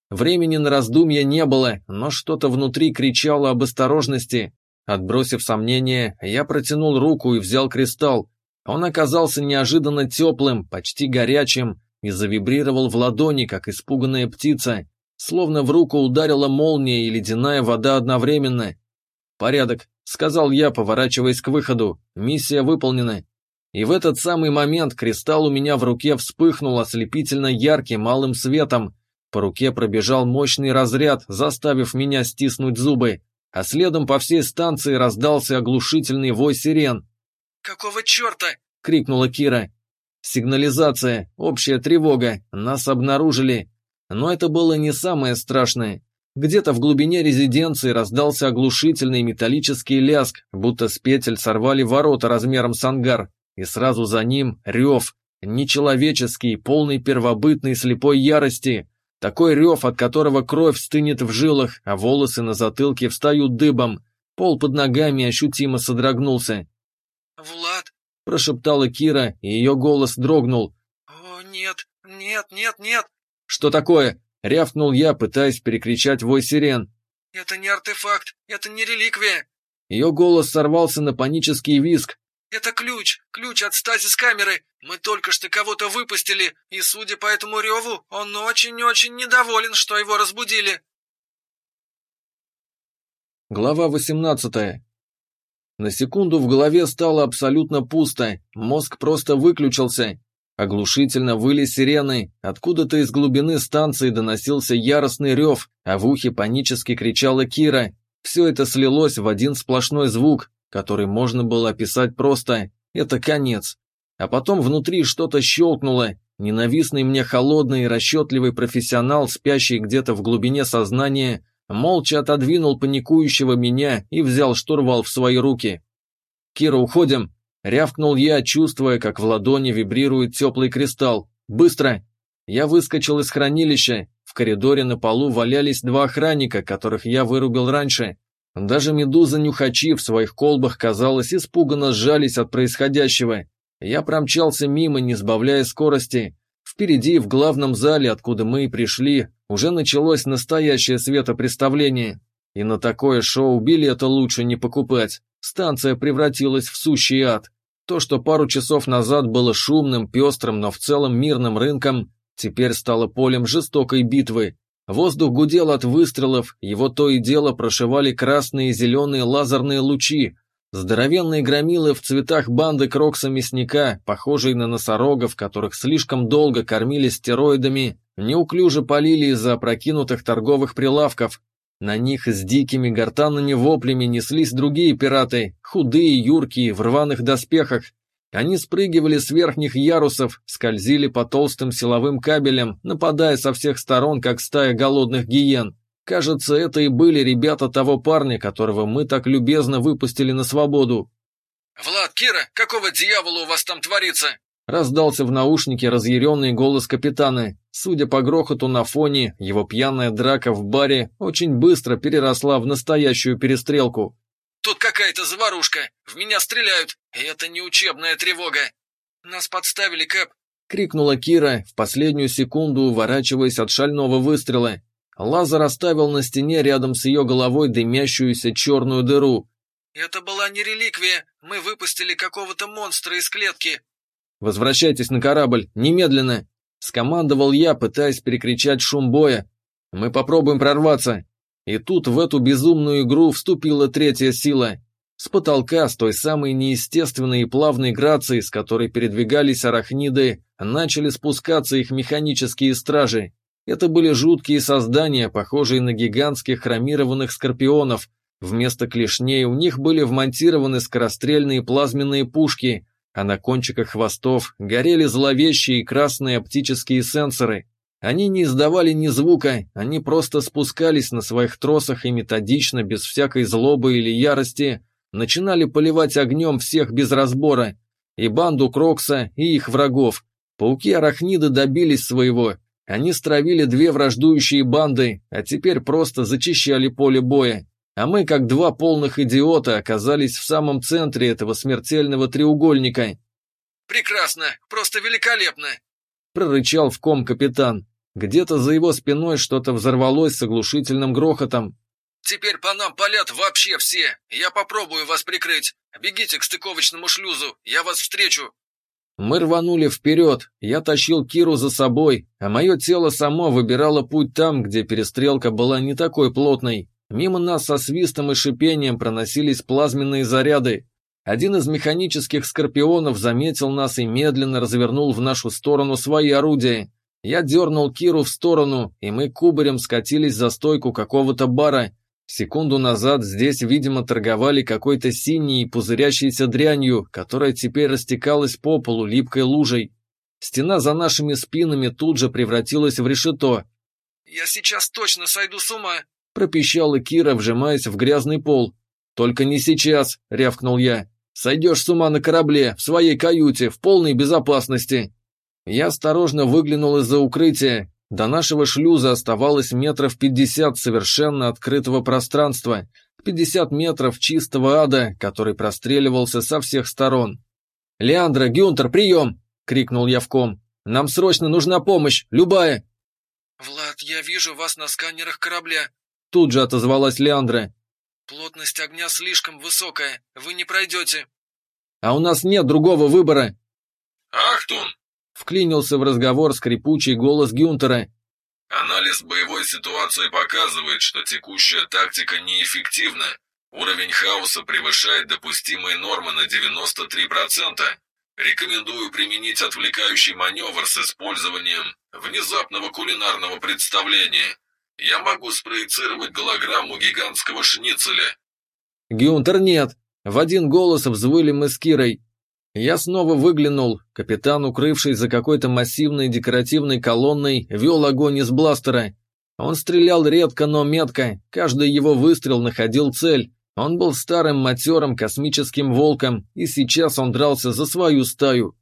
Времени на раздумья не было, но что-то внутри кричало об осторожности. Отбросив сомнения, я протянул руку и взял кристалл. Он оказался неожиданно теплым, почти горячим, и завибрировал в ладони, как испуганная птица, словно в руку ударила молния и ледяная вода одновременно. «Порядок», — сказал я, поворачиваясь к выходу, — «миссия выполнена». И в этот самый момент кристалл у меня в руке вспыхнул ослепительно ярким алым светом. По руке пробежал мощный разряд, заставив меня стиснуть зубы, а следом по всей станции раздался оглушительный вой сирен. «Какого черта?» — крикнула Кира. «Сигнализация, общая тревога, нас обнаружили». Но это было не самое страшное. Где-то в глубине резиденции раздался оглушительный металлический лязг, будто с петель сорвали ворота размером с ангар, и сразу за ним рев, нечеловеческий, полный первобытной слепой ярости. Такой рев, от которого кровь стынет в жилах, а волосы на затылке встают дыбом. Пол под ногами ощутимо содрогнулся. «Влад?» – прошептала Кира, и ее голос дрогнул. «О, нет, нет, нет, нет!» «Что такое?» – рявкнул я, пытаясь перекричать вой сирен. «Это не артефакт, это не реликвия!» Ее голос сорвался на панический визг. «Это ключ от стазис-камеры. Мы только что кого-то выпустили, и, судя по этому реву, он очень-очень недоволен, что его разбудили». Глава 18. На секунду в голове стало абсолютно пусто, мозг просто выключился. Оглушительно выли сирены, откуда-то из глубины станции доносился яростный рев, а в ухе панически кричала Кира. Все это слилось в один сплошной звук, который можно было описать просто «это конец». А потом внутри что-то щелкнуло, ненавистный мне холодный и расчетливый профессионал, спящий где-то в глубине сознания, молча отодвинул паникующего меня и взял штурвал в свои руки. «Кира, уходим!» — рявкнул я, чувствуя, как в ладони вибрирует теплый кристалл. «Быстро!» Я выскочил из хранилища. В коридоре на полу валялись два охранника, которых я вырубил раньше. Даже медузы-нюхачи в своих колбах, казалось, испуганно сжались от происходящего. Я промчался мимо, не сбавляя скорости. Впереди, в главном зале, откуда мы и пришли, уже началось настоящее светопреставление. И на такое шоу билета лучше не покупать. Станция превратилась в сущий ад. То, что пару часов назад было шумным, пестрым, но в целом мирным рынком, теперь стало полем жестокой битвы. Воздух гудел от выстрелов, его то и дело прошивали красные и зеленые лазерные лучи. Здоровенные громилы в цветах банды Крокса-мясника, похожие на носорогов, которых слишком долго кормили стероидами, неуклюже палили из-за опрокинутых торговых прилавков. На них с дикими гортанными воплями неслись другие пираты, худые, юркие, в рваных доспехах. Они спрыгивали с верхних ярусов, скользили по толстым силовым кабелям, нападая со всех сторон, как стая голодных гиен. Кажется, это и были ребята того парня, которого мы так любезно выпустили на свободу. «Влад, Кира, какого дьявола у вас там творится?» Раздался в наушнике разъяренный голос капитана. Судя по грохоту на фоне, его пьяная драка в баре очень быстро переросла в настоящую перестрелку. «Тут какая-то заварушка, в меня стреляют, и это не учебная тревога. Нас подставили, Кэп!» — крикнула Кира, в последнюю секунду уворачиваясь от шального выстрела. Лазер оставил на стене рядом с ее головой дымящуюся черную дыру. «Это была не реликвия, мы выпустили какого-то монстра из клетки». «Возвращайтесь на корабль, немедленно!» — скомандовал я, пытаясь перекричать шум боя. «Мы попробуем прорваться». И тут в эту безумную игру вступила третья сила. С потолка, с той самой неестественной и плавной грацией, с которой передвигались арахниды, начали спускаться их механические стражи. Это были жуткие создания, похожие на гигантских хромированных скорпионов. Вместо клешней у них были вмонтированы скорострельные плазменные пушки, а на кончиках хвостов горели зловещие красные оптические сенсоры. Они не издавали ни звука, они просто спускались на своих тросах и методично, без всякой злобы или ярости, начинали поливать огнем всех без разбора, и банду Крокса, и их врагов. Пауки-арахниды добились своего, они стравили две враждующие банды, а теперь просто зачищали поле боя. А мы, как два полных идиота, оказались в самом центре этого смертельного треугольника. «Прекрасно, просто великолепно!» — прорычал в ком капитан. Где-то за его спиной что-то взорвалось с оглушительным грохотом. «Теперь по нам палят вообще все. Я попробую вас прикрыть. Бегите к стыковочному шлюзу, я вас встречу». Мы рванули вперед, я тащил Киру за собой, а мое тело само выбирало путь там, где перестрелка была не такой плотной. Мимо нас со свистом и шипением проносились плазменные заряды. Один из механических скорпионов заметил нас и медленно развернул в нашу сторону свои орудия. Я дернул Киру в сторону, и мы кубарем скатились за стойку какого-то бара. Секунду назад здесь, видимо, торговали какой-то синей и пузырящейся дрянью, которая теперь растекалась по полу липкой лужей. Стена за нашими спинами тут же превратилась в решето. «Я сейчас точно сойду с ума», — пропищала Кира, вжимаясь в грязный пол. «Только не сейчас», — рявкнул я. «Сойдешь с ума на корабле, в своей каюте, в полной безопасности». Я осторожно выглянул из-за укрытия. До нашего шлюза оставалось 50 метров совершенно открытого пространства, 50 метров чистого ада, который простреливался со всех сторон. «Леандра, Гюнтер, прием!» — крикнул я в ком. «Нам срочно нужна помощь, любая!» «Влад, я вижу вас на сканерах корабля», — тут же отозвалась Леандра. «Плотность огня слишком высокая, вы не пройдете». «А у нас нет другого выбора». «Ахтун!» — вклинился в разговор скрипучий голос Гюнтера. «Анализ боевой ситуации показывает, что текущая тактика неэффективна. Уровень хаоса превышает допустимые нормы на 93%. Рекомендую применить отвлекающий маневр с использованием внезапного кулинарного представления. Я могу спроецировать голограмму гигантского шницеля». «Гюнтер, нет!» — в один голос взвыли мы с Кирой. Я снова выглянул. Капитан, укрывшись за какой-то массивной декоративной колонной, вел огонь из бластера. Он стрелял редко, но метко. Каждый его выстрел находил цель. Он был старым матерым космическим волком, и сейчас он дрался за свою стаю.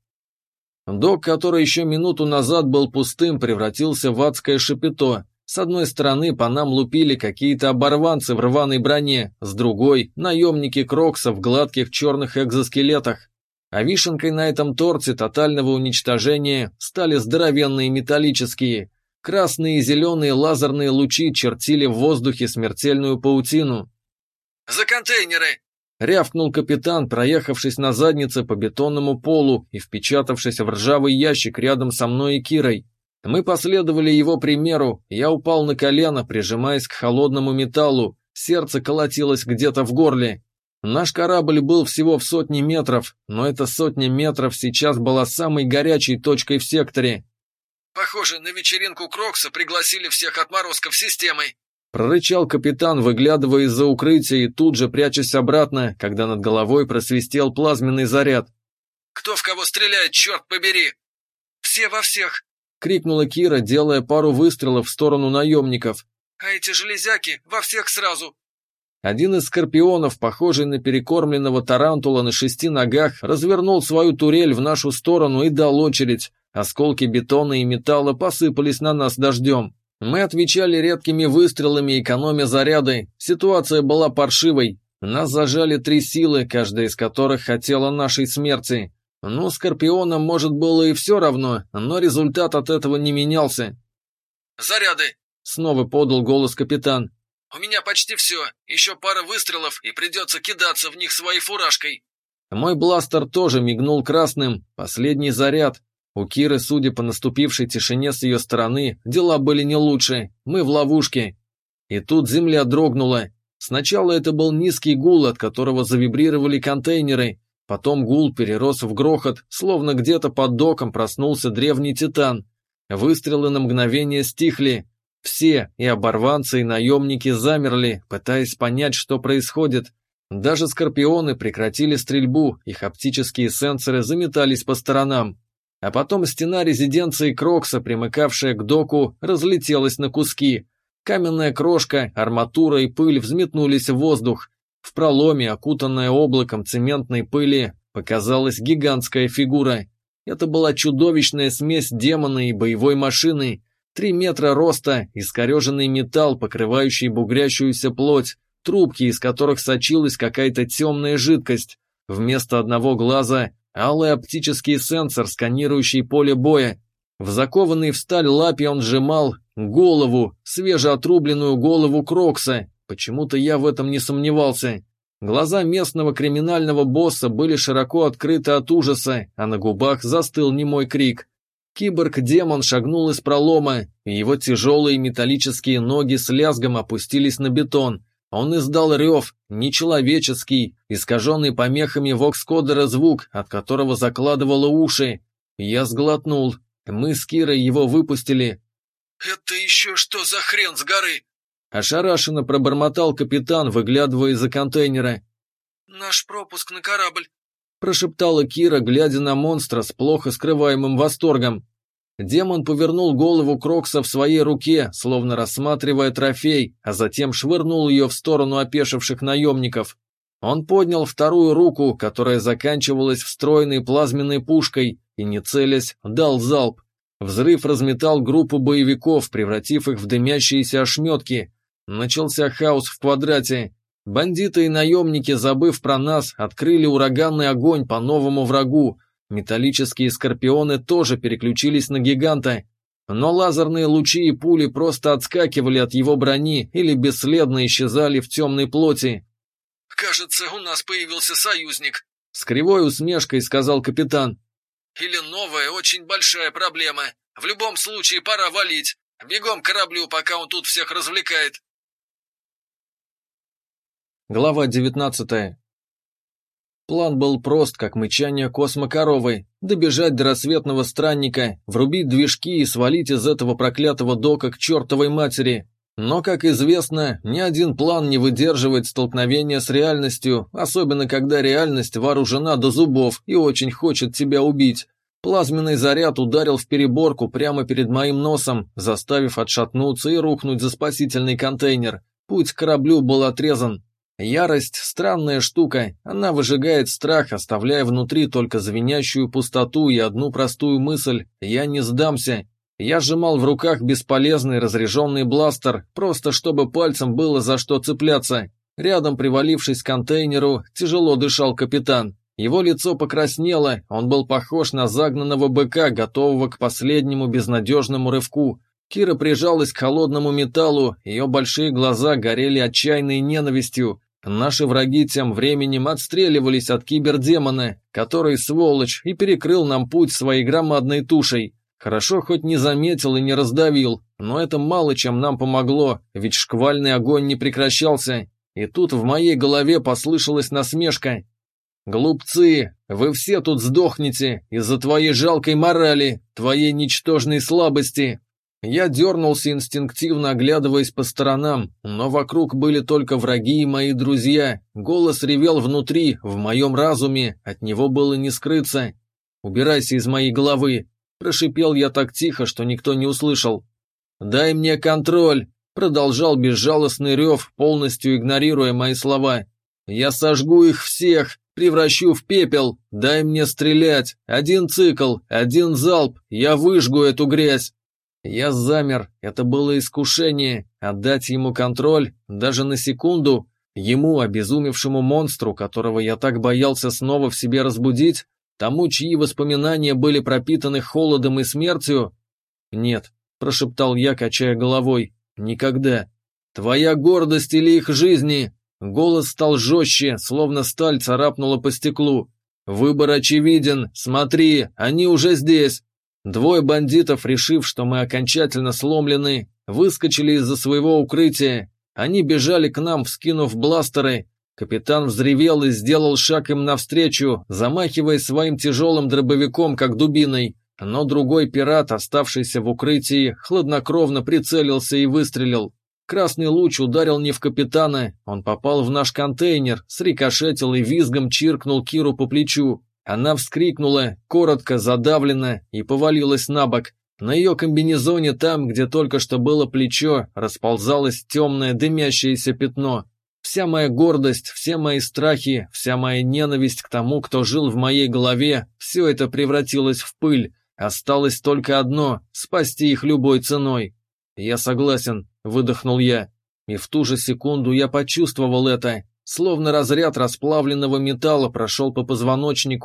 Док, который еще минуту назад был пустым, превратился в адское шапито. С одной стороны по нам лупили какие-то оборванцы в рваной броне, с другой — наемники Крокса в гладких черных экзоскелетах. А вишенкой на этом торте тотального уничтожения стали здоровенные металлические. Красные и зеленые лазерные лучи чертили в воздухе смертельную паутину. «За контейнеры!» — рявкнул капитан, проехавшись на заднице по бетонному полу и впечатавшись в ржавый ящик рядом со мной и Кирой. Мы последовали его примеру, я упал на колено, прижимаясь к холодному металлу, сердце колотилось где-то в горле. Наш корабль был всего в 100 метров, но эта 100 метров сейчас была самой горячей точкой в секторе. «Похоже, на вечеринку Крокса пригласили всех отморозков системы», — прорычал капитан, выглядывая из-за укрытия и тут же прячась обратно, когда над головой просвистел плазменный заряд. «Кто в кого стреляет, черт побери!» «Все во всех!» — крикнула Кира, делая пару выстрелов в сторону наемников. «А эти железяки во всех сразу!» Один из скорпионов, похожий на перекормленного тарантула на 6 ногах, развернул свою турель в нашу сторону и дал очередь. Осколки бетона и металла посыпались на нас дождем. Мы отвечали редкими выстрелами, экономя заряды. Ситуация была паршивой. Нас зажали 3 силы, каждая из которых хотела нашей смерти. Ну, скорпионам, может, было и все равно, но результат от этого не менялся. «Заряды!» — снова подал голос капитан. «У меня почти все. Еще пара выстрелов, и придется кидаться в них своей фуражкой». Мой бластер тоже мигнул красным. Последний заряд. У Киры, судя по наступившей тишине с ее стороны, дела были не лучше. Мы в ловушке. И тут земля дрогнула. Сначала это был низкий гул, от которого завибрировали контейнеры. Потом гул перерос в грохот, словно где-то под доком проснулся древний титан. Выстрелы на мгновение стихли. Все, и оборванцы, и наемники замерли, пытаясь понять, что происходит. Даже скорпионы прекратили стрельбу, их оптические сенсоры заметались по сторонам. А потом стена резиденции Крокса, примыкавшая к доку, разлетелась на куски. Каменная крошка, арматура и пыль взметнулись в воздух. В проломе, окутанная облаком цементной пыли, показалась гигантская фигура. Это была чудовищная смесь демона и боевой машины. 3 метра роста, искореженный металл, покрывающий бугрящуюся плоть, трубки, из которых сочилась какая-то темная жидкость. Вместо одного глаза — алый оптический сенсор, сканирующий поле боя. В закованной в сталь лапе он сжимал голову, свежеотрубленную голову Крокса. Почему-то я в этом не сомневался. Глаза местного криминального босса были широко открыты от ужаса, а на губах застыл немой крик. Киборг-демон шагнул из пролома, и его тяжелые металлические ноги с лязгом опустились на бетон. Он издал рев, нечеловеческий, искаженный помехами вокс-кодера звук, от которого закладывало уши. Я сглотнул. Мы с Кирой его выпустили. «Это еще что за хрен с горы?» Ошарашенно пробормотал капитан, выглядывая из-за контейнера. «Наш пропуск на корабль», — прошептала Кира, глядя на монстра с плохо скрываемым восторгом. Демон повернул голову Крокса в своей руке, словно рассматривая трофей, а затем швырнул ее в сторону опешивших наемников. Он поднял вторую руку, которая заканчивалась встроенной плазменной пушкой, и, не целясь, дал залп. Взрыв разметал группу боевиков, превратив их в дымящиеся ошметки. Начался хаос в квадрате. Бандиты и наемники, забыв про нас, открыли ураганный огонь по новому врагу. Металлические скорпионы тоже переключились на гиганта. Но лазерные лучи и пули просто отскакивали от его брони или бесследно исчезали в темной плоти. «Кажется, у нас появился союзник», — с кривой усмешкой сказал капитан. «Или новая, очень большая проблема. В любом случае, пора валить. Бегом к кораблю, пока он тут всех развлекает». Глава 19. План был прост, как мычание космокоровы. Добежать до рассветного странника, врубить движки и свалить из этого проклятого дока к чертовой матери. Но, как известно, ни один план не выдерживает столкновения с реальностью, особенно когда реальность вооружена до зубов и очень хочет тебя убить. Плазменный заряд ударил в переборку прямо перед моим носом, заставив отшатнуться и рухнуть за спасительный контейнер. Путь к кораблю был отрезан. Ярость – странная штука, она выжигает страх, оставляя внутри только звенящую пустоту и одну простую мысль – я не сдамся. Я сжимал в руках бесполезный разряженный бластер, просто чтобы пальцем было за что цепляться. Рядом, привалившись к контейнеру, тяжело дышал капитан. Его лицо покраснело, он был похож на загнанного быка, готового к последнему безнадежному рывку. Кира прижалась к холодному металлу, ее большие глаза горели отчаянной ненавистью. Наши враги тем временем отстреливались от кибердемона, который, сволочь, и перекрыл нам путь своей громадной тушей. Хорошо хоть не заметил и не раздавил, но это мало чем нам помогло, ведь шквальный огонь не прекращался. И тут в моей голове послышалась насмешка. «Глупцы, вы все тут сдохнете из-за твоей жалкой морали, твоей ничтожной слабости». Я дернулся инстинктивно, оглядываясь по сторонам, но вокруг были только враги и мои друзья. Голос ревел внутри, в моем разуме, от него было не скрыться. «Убирайся из моей головы», — прошипел я так тихо, что никто не услышал. «Дай мне контроль», — продолжал безжалостный рев, полностью игнорируя мои слова. «Я сожгу их всех, превращу в пепел, дай мне стрелять, один цикл, один залп, я выжгу эту грязь». Я замер, это было искушение, отдать ему контроль, даже на секунду, ему, обезумевшему монстру, которого я так боялся снова в себе разбудить, тому, чьи воспоминания были пропитаны холодом и смертью? «Нет», — прошептал я, качая головой, — «никогда». «Твоя гордость или их жизни?» Голос стал жестче, словно сталь царапнула по стеклу. «Выбор очевиден, смотри, они уже здесь». Двое бандитов, решив, что мы окончательно сломлены, выскочили из-за своего укрытия. Они бежали к нам, вскинув бластеры. Капитан взревел и сделал шаг им навстречу, замахиваясь своим тяжелым дробовиком, как дубиной. Но другой пират, оставшийся в укрытии, хладнокровно прицелился и выстрелил. Красный луч ударил не в капитана, он попал в наш контейнер, срикошетил и визгом чиркнул Киру по плечу. Она вскрикнула, коротко, задавленно, и повалилась на бок. На ее комбинезоне, там, где только что было плечо, расползалось темное дымящееся пятно. Вся моя гордость, все мои страхи, вся моя ненависть к тому, кто жил в моей голове, все это превратилось в пыль. Осталось только одно — спасти их любой ценой. «Я согласен», — выдохнул я. И в ту же секунду я почувствовал это. Словно разряд расплавленного металла прошел по позвоночнику.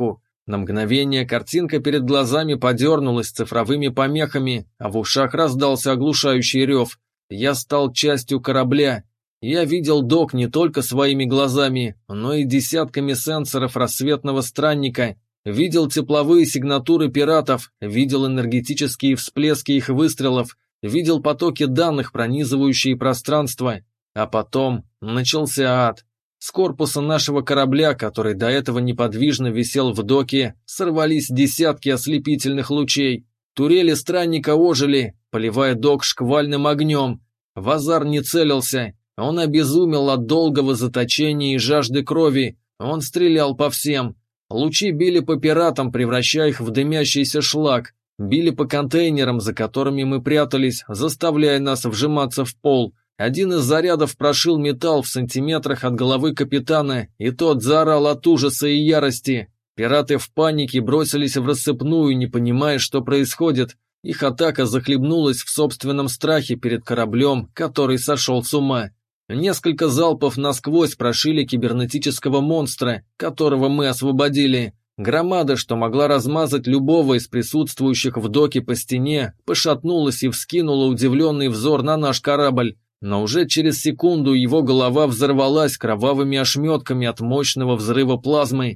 На мгновение картинка перед глазами подернулась цифровыми помехами, а в ушах раздался оглушающий рев. Я стал частью корабля. Я видел док не только своими глазами, но и десятками сенсоров рассветного странника. Видел тепловые сигнатуры пиратов, видел энергетические всплески их выстрелов, видел потоки данных, пронизывающие пространство. А потом начался ад. С корпуса нашего корабля, который до этого неподвижно висел в доке, сорвались десятки ослепительных лучей. Турели странника ожили, поливая док шквальным огнем. Вазар не целился. Он обезумел от долгого заточения и жажды крови. Он стрелял по всем. Лучи били по пиратам, превращая их в дымящийся шлак. Били по контейнерам, за которыми мы прятались, заставляя нас вжиматься в пол. Один из зарядов прошил металл в сантиметрах от головы капитана, и тот заорал от ужаса и ярости. Пираты в панике бросились в рассыпную, не понимая, что происходит. Их атака захлебнулась в собственном страхе перед кораблем, который сошел с ума. Несколько залпов насквозь прошили кибернетического монстра, которого мы освободили. Громада, что могла размазать любого из присутствующих в доке по стене, пошатнулась и вскинула удивленный взор на наш корабль. Но уже через секунду его голова взорвалась кровавыми ошметками от мощного взрыва плазмы.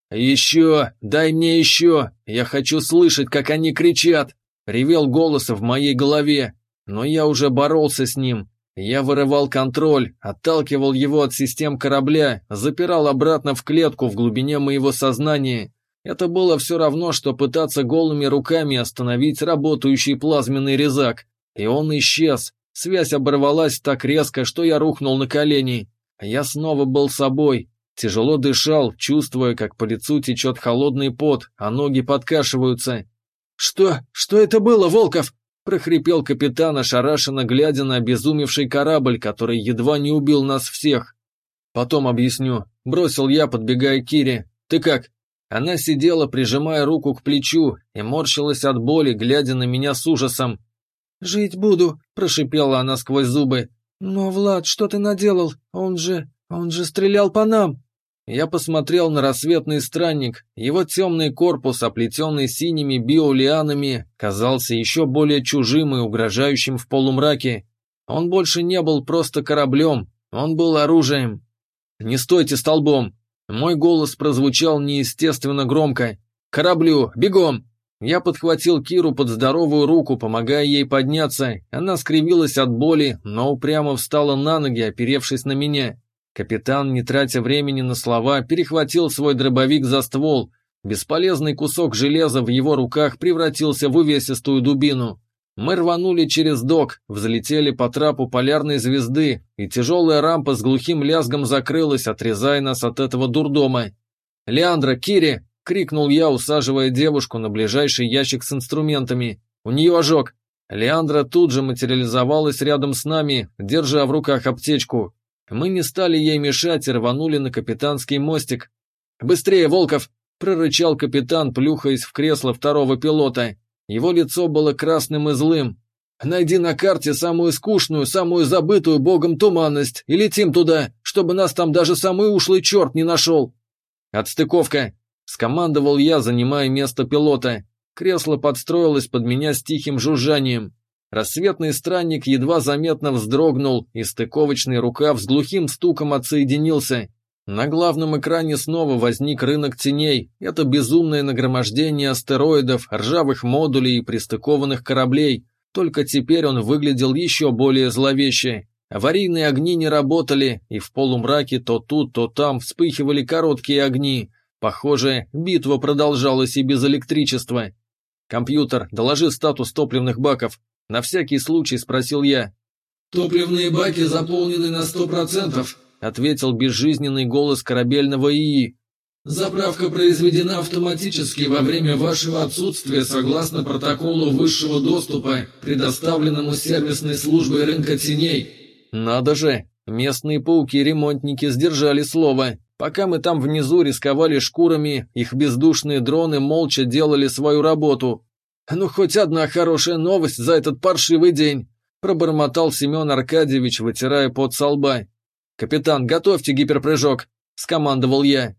«Еще! Дай мне еще! Я хочу слышать, как они кричат!» Ревел голос в моей голове. Но я уже боролся с ним. Я вырывал контроль, отталкивал его от систем корабля, запирал обратно в клетку в глубине моего сознания. Это было все равно, что пытаться голыми руками остановить работающий плазменный резак. И он исчез. Связь оборвалась так резко, что я рухнул на колени. Я снова был собой. Тяжело дышал, чувствуя, как по лицу течет холодный пот, а ноги подкашиваются. «Что это было, Волков?» — прохрипел капитан, ошарашенно глядя на обезумевший корабль, который едва не убил нас всех. «Потом объясню», — бросил я, подбегая к Кире. «Ты как?» Она сидела, прижимая руку к плечу, и морщилась от боли, глядя на меня с ужасом. «Жить буду», — прошипела она сквозь зубы. «Но, Влад, что ты наделал? Он же стрелял по нам». Я посмотрел на рассветный странник. Его темный корпус, оплетенный синими биолианами, казался еще более чужим и угрожающим в полумраке. Он больше не был просто кораблем, он был оружием. «Не стойте столбом!» Мой голос прозвучал неестественно громко. «К кораблю! Бегом!» Я подхватил Киру под здоровую руку, помогая ей подняться. Она скривилась от боли, но упрямо встала на ноги, оперевшись на меня. Капитан, не тратя времени на слова, перехватил свой дробовик за ствол. Бесполезный кусок железа в его руках превратился в увесистую дубину. Мы рванули через док, взлетели по трапу полярной звезды, и тяжелая рампа с глухим лязгом закрылась, отрезая нас от этого дурдома. «Леандра, Кири!» — крикнул я, усаживая девушку на ближайший ящик с инструментами. «У нее ожог!» Леандра тут же материализовалась рядом с нами, держа в руках аптечку. Мы не стали ей мешать и рванули на капитанский мостик. «Быстрее, Волков!» — прорычал капитан, плюхаясь в кресло второго пилота. Его лицо было красным и злым. «Найди на карте самую скучную, самую забытую богом туманность и летим туда, чтобы нас там даже самый ушлый черт не нашел!» «Отстыковка!» — скомандовал я, занимая место пилота. Кресло подстроилось под меня с тихим жужжанием. Рассветный странник едва заметно вздрогнул, и стыковочный рукав с глухим стуком отсоединился. На главном экране снова возник рынок теней. Это безумное нагромождение астероидов, ржавых модулей и пристыкованных кораблей. Только теперь он выглядел еще более зловеще. Аварийные огни не работали, и в полумраке то тут, то там вспыхивали короткие огни. Похоже, битва продолжалась и без электричества. «Компьютер, доложи статус топливных баков», — на всякий случай спросил я. «Топливные баки заполнены на 100%, — ответил безжизненный голос корабельного ИИ. «Заправка произведена автоматически во время вашего отсутствия согласно протоколу высшего доступа, предоставленному сервисной службой рынка теней». «Надо же, местные пауки-ремонтники сдержали слово. Пока мы там внизу рисковали шкурами, их бездушные дроны молча делали свою работу. Ну, хоть одна хорошая новость за этот паршивый день», — пробормотал Семен Аркадьевич, вытирая пот со лба. «Капитан, готовьте гиперпрыжок», — скомандовал я.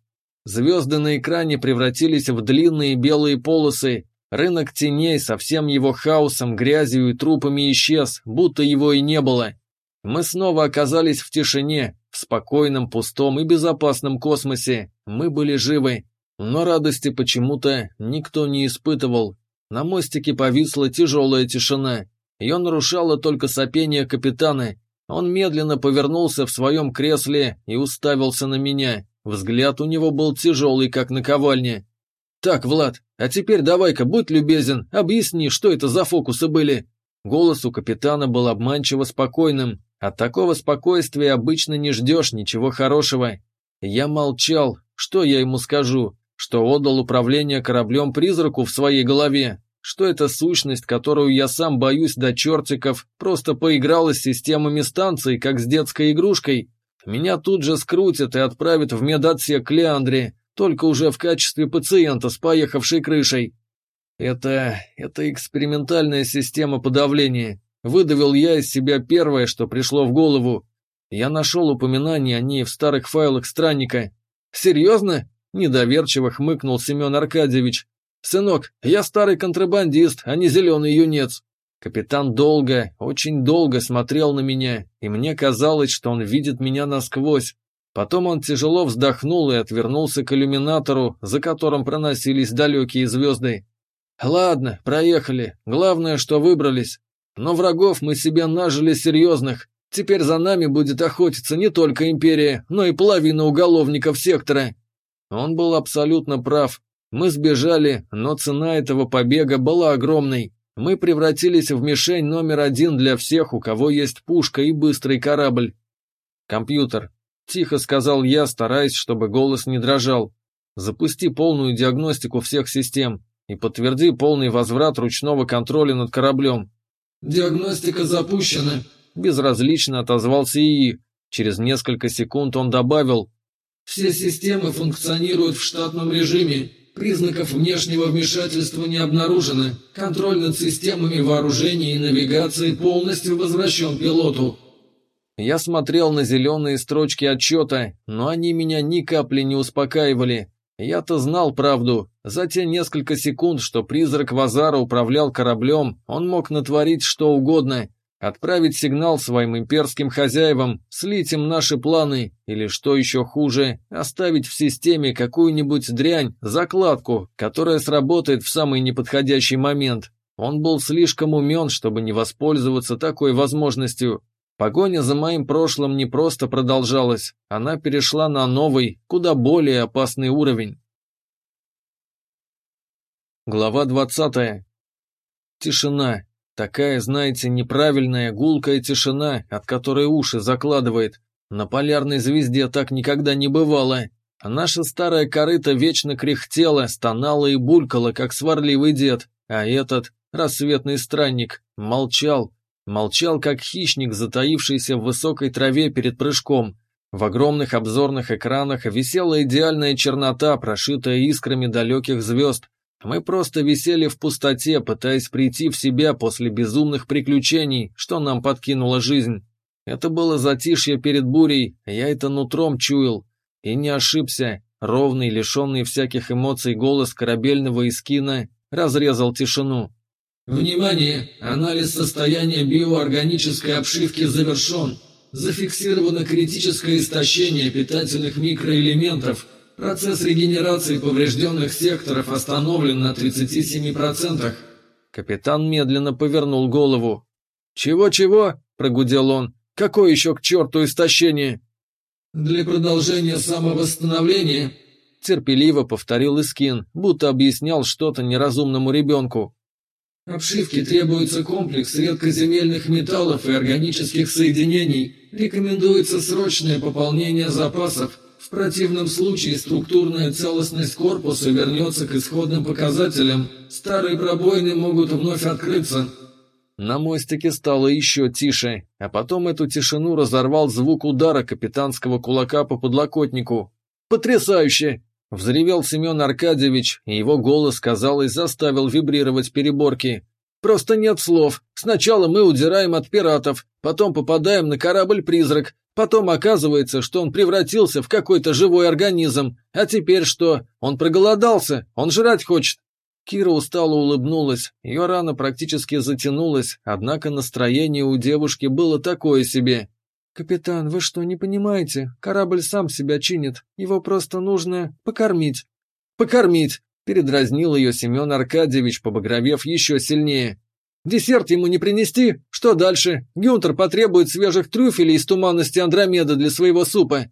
Звезды на экране превратились в длинные белые полосы. Рынок теней со всем его хаосом, грязью и трупами исчез, будто его и не было. Мы снова оказались в тишине, в спокойном, пустом и безопасном космосе. Мы были живы, но радости почему-то никто не испытывал. На мостике повисла тяжелая тишина. Ее нарушало только сопение капитана. Он медленно повернулся в своем кресле и уставился на меня. Взгляд у него был тяжелый, как наковальня. «Так, Влад, а теперь давай-ка, будь любезен, объясни, что это за фокусы были». Голос у капитана был обманчиво спокойным. От такого спокойствия обычно не ждешь ничего хорошего. Я молчал. Что я ему скажу? Что отдал управление кораблем призраку в своей голове? Что эта сущность, которую я сам боюсь до чертиков, просто поиграла с системами станции, как с детской игрушкой? Меня тут же скрутят и отправят в медотсек к Леандре, только уже в качестве пациента с поехавшей крышей. Это экспериментальная система подавления. Выдавил я из себя первое, что пришло в голову. Я нашел упоминание о ней в старых файлах странника. «Серьезно?» – недоверчиво хмыкнул Семен Аркадьевич. «Сынок, я старый контрабандист, а не зеленый юнец». Капитан долго, очень долго смотрел на меня, и мне казалось, что он видит меня насквозь. Потом он тяжело вздохнул и отвернулся к иллюминатору, за которым проносились далекие звезды. «Ладно, проехали. Главное, что выбрались. Но врагов мы себе нажили серьезных. Теперь за нами будет охотиться не только империя, но и половина уголовников сектора». Он был абсолютно прав. Мы сбежали, но цена этого побега была огромной. Мы превратились в мишень номер один для всех, у кого есть пушка и быстрый корабль. «Компьютер», — тихо сказал я, стараясь, чтобы голос не дрожал. «Запусти полную диагностику всех систем и подтверди полный возврат ручного контроля над кораблем». «Диагностика запущена», — безразлично отозвался ИИ. Через несколько секунд он добавил: «Все системы функционируют в штатном режиме. Признаков внешнего вмешательства не обнаружено. Контроль над системами вооружения и навигации полностью возвращен пилоту». Я смотрел на зеленые строчки отчета, но они меня ни капли не успокаивали. Я-то знал правду. За те несколько секунд, что призрак Вазара управлял кораблем, он мог натворить что угодно. Отправить сигнал своим имперским хозяевам, слить им наши планы, или, что еще хуже, оставить в системе какую-нибудь дрянь, закладку, которая сработает в самый неподходящий момент. Он был слишком умен, чтобы не воспользоваться такой возможностью. Погоня за моим прошлым не просто продолжалась, она перешла на новый, куда более опасный уровень. Глава 20. Тишина. Такая, знаете, неправильная, гулкая тишина, от которой уши закладывает. На полярной звезде так никогда не бывало. А наша старая корыта вечно кряхтела, стонала и булькала, как сварливый дед. А этот, рассветный странник, молчал. Молчал, как хищник, затаившийся в высокой траве перед прыжком. В огромных обзорных экранах висела идеальная чернота, прошитая искрами далеких звезд. Мы просто висели в пустоте, пытаясь прийти в себя после безумных приключений, что нам подкинула жизнь. Это было затишье перед бурей, я это нутром чуял. И не ошибся, ровный, лишенный всяких эмоций голос корабельного эскина разрезал тишину. «Внимание! Анализ состояния биоорганической обшивки завершен. Зафиксировано критическое истощение питательных микроэлементов. Процесс регенерации поврежденных секторов остановлен на 37%. Капитан медленно повернул голову. «Чего-чего?» – прогудел он. «Какое еще к черту истощение?» «Для продолжения самовосстановления», – терпеливо повторил Искин, будто объяснял что-то неразумному ребенку. «Обшивке требуется комплекс редкоземельных металлов и органических соединений. Рекомендуется срочное пополнение запасов. В противном случае структурная целостность корпуса вернется к исходным показателям. Старые пробоины могут вновь открыться». На мостике стало еще тише, а потом эту тишину разорвал звук удара капитанского кулака по подлокотнику. «Потрясающе!» — взревел Семен Аркадьевич, и его голос, казалось, заставил вибрировать переборки. «Просто нет слов. Сначала мы удираем от пиратов, потом попадаем на корабль-призрак, Потом оказывается, что он превратился в какой-то живой организм. А теперь что? Он проголодался, он жрать хочет. Кира устало улыбнулась, ее рана практически затянулась, однако настроение у девушки было такое себе. «Капитан, вы что, не понимаете? Корабль сам себя чинит, его просто нужно покормить». «Покормить!» – передразнил ее Семен Аркадьевич, побагровев еще сильнее. «Десерт ему не принести? Что дальше? Гюнтер потребует свежих трюфелей из туманности Андромеды для своего супа».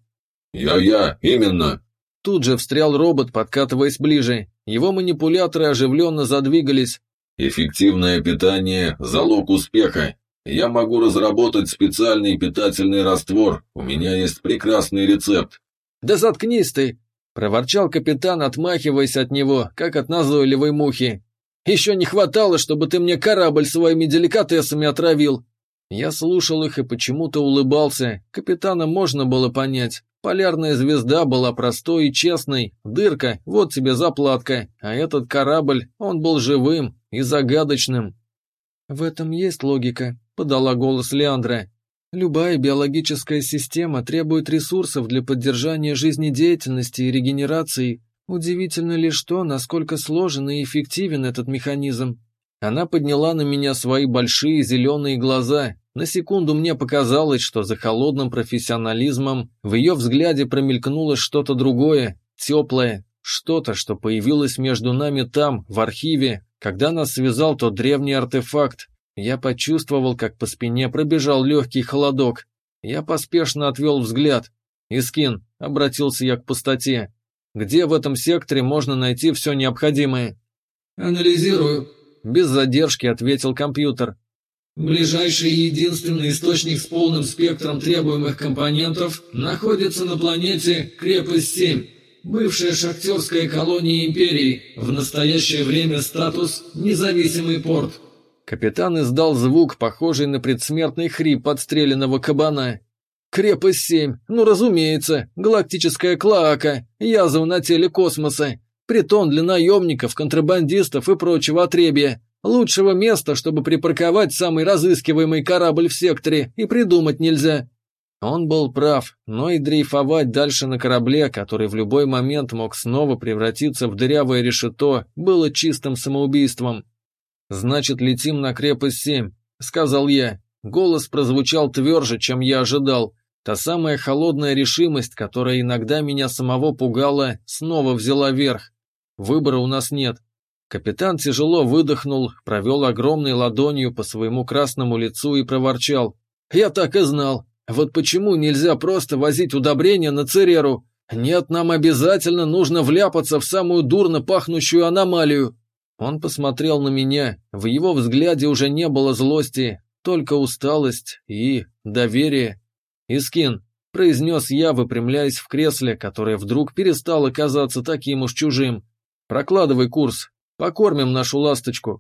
«Я, именно!» Тут же встрял робот, подкатываясь ближе. Его манипуляторы оживленно задвигались. «Эффективное питание – залог успеха. Я могу разработать специальный питательный раствор. У меня есть прекрасный рецепт». «Да заткнись ты!» – проворчал капитан, отмахиваясь от него, как от назойливой мухи. «Еще не хватало, чтобы ты мне корабль своими деликатесами отравил». Я слушал их и почему-то улыбался. Капитана можно было понять. Полярная звезда была простой и честной. Дырка, вот тебе заплатка. А этот корабль, он был живым и загадочным. «В этом есть логика», — подала голос Леандра. «Любая биологическая система требует ресурсов для поддержания жизнедеятельности и регенерации. Удивительно лишь то, насколько сложен и эффективен этот механизм». Она подняла на меня свои большие зеленые глаза. На секунду мне показалось, что за холодным профессионализмом в ее взгляде промелькнуло что-то другое, теплое, что-то, что появилось между нами там, в архиве, когда нас связал тот древний артефакт. Я почувствовал, как по спине пробежал легкий холодок. Я поспешно отвел взгляд. «Искин», — обратился я к пустоте, — «где в этом секторе можно найти все необходимое?» «Анализирую», — без задержки ответил компьютер. «Ближайший и единственный источник с полным спектром требуемых компонентов находится на планете Крепость-7, бывшая шахтерская колония Империи, в настоящее время статус «Независимый порт». Капитан издал звук, похожий на предсмертный хрип подстреленного кабана. «Крепость-7, ну разумеется, галактическая клоака, язва на теле космоса, притон для наемников, контрабандистов и прочего отребья. Лучшего места, чтобы припарковать самый разыскиваемый корабль в секторе, и придумать нельзя». Он был прав, но и дрейфовать дальше на корабле, который в любой момент мог снова превратиться в дырявое решето, было чистым самоубийством. «Значит, летим на Крепость-7», — сказал я. Голос прозвучал тверже, чем я ожидал. Та самая холодная решимость, которая иногда меня самого пугала, снова взяла верх. Выбора у нас нет. Капитан тяжело выдохнул, провел огромной ладонью по своему красному лицу и проворчал. «Я так и знал. Вот почему нельзя просто возить удобрения на Цереру? Нет, нам обязательно нужно вляпаться в самую дурно пахнущую аномалию». Он посмотрел на меня, в его взгляде уже не было злости, только усталость и доверие. «Искин», — произнес я, выпрямляясь в кресле, которое вдруг перестало казаться таким уж чужим. «Прокладывай курс, покормим нашу ласточку».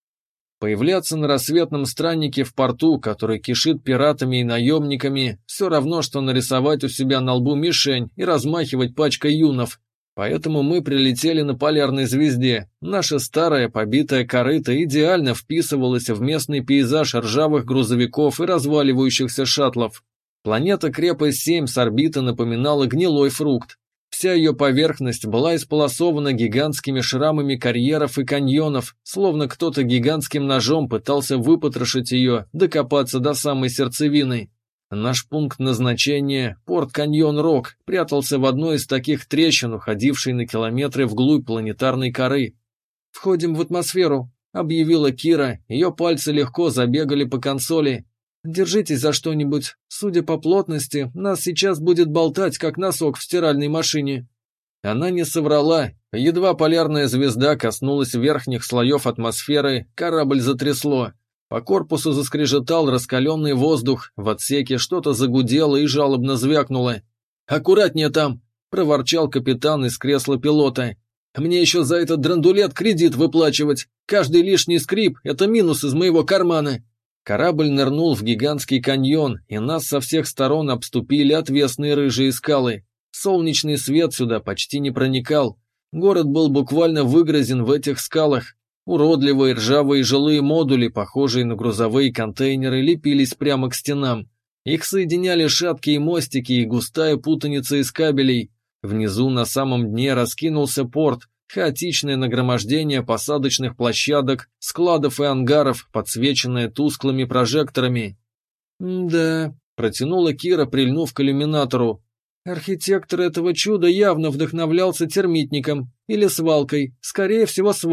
Появляться на рассветном страннике в порту, который кишит пиратами и наемниками, все равно, что нарисовать у себя на лбу мишень и размахивать пачкой юнов. Поэтому мы прилетели на полярной звезде. Наша старая побитая корыта идеально вписывалась в местный пейзаж ржавых грузовиков и разваливающихся шаттлов. Планета Крепость-7 с орбиты напоминала гнилой фрукт. Вся ее поверхность была исполосована гигантскими шрамами карьеров и каньонов, словно кто-то гигантским ножом пытался выпотрошить ее, докопаться до самой сердцевины. Наш пункт назначения, порт Каньон-Рок, прятался в одной из таких трещин, уходившей на километры вглубь планетарной коры. «Входим в атмосферу», — объявила Кира, ее пальцы легко забегали по консоли. «Держитесь за что-нибудь. Судя по плотности, нас сейчас будет болтать, как носок в стиральной машине». Она не соврала. Едва полярная звезда коснулась верхних слоев атмосферы, корабль затрясло. По корпусу заскрежетал раскаленный воздух, в отсеке что-то загудело и жалобно звякнуло. «Аккуратнее там!» — проворчал капитан из кресла пилота. «Мне еще за этот драндулет кредит выплачивать. Каждый лишний скрип — это минус из моего кармана». Корабль нырнул в гигантский каньон, и нас со всех сторон обступили отвесные рыжие скалы. Солнечный свет сюда почти не проникал. Город был буквально выгрозен в этих скалах. Уродливые ржавые жилые модули, похожие на грузовые контейнеры, лепились прямо к стенам. Их соединяли шаткие мостики и густая путаница из кабелей. Внизу на самом дне раскинулся порт, хаотичное нагромождение посадочных площадок, складов и ангаров, подсвеченное тусклыми прожекторами. «Да», — протянула Кира, прильнув к иллюминатору. «Архитектор этого чуда явно вдохновлялся термитником или свалкой, скорее всего, свалкой.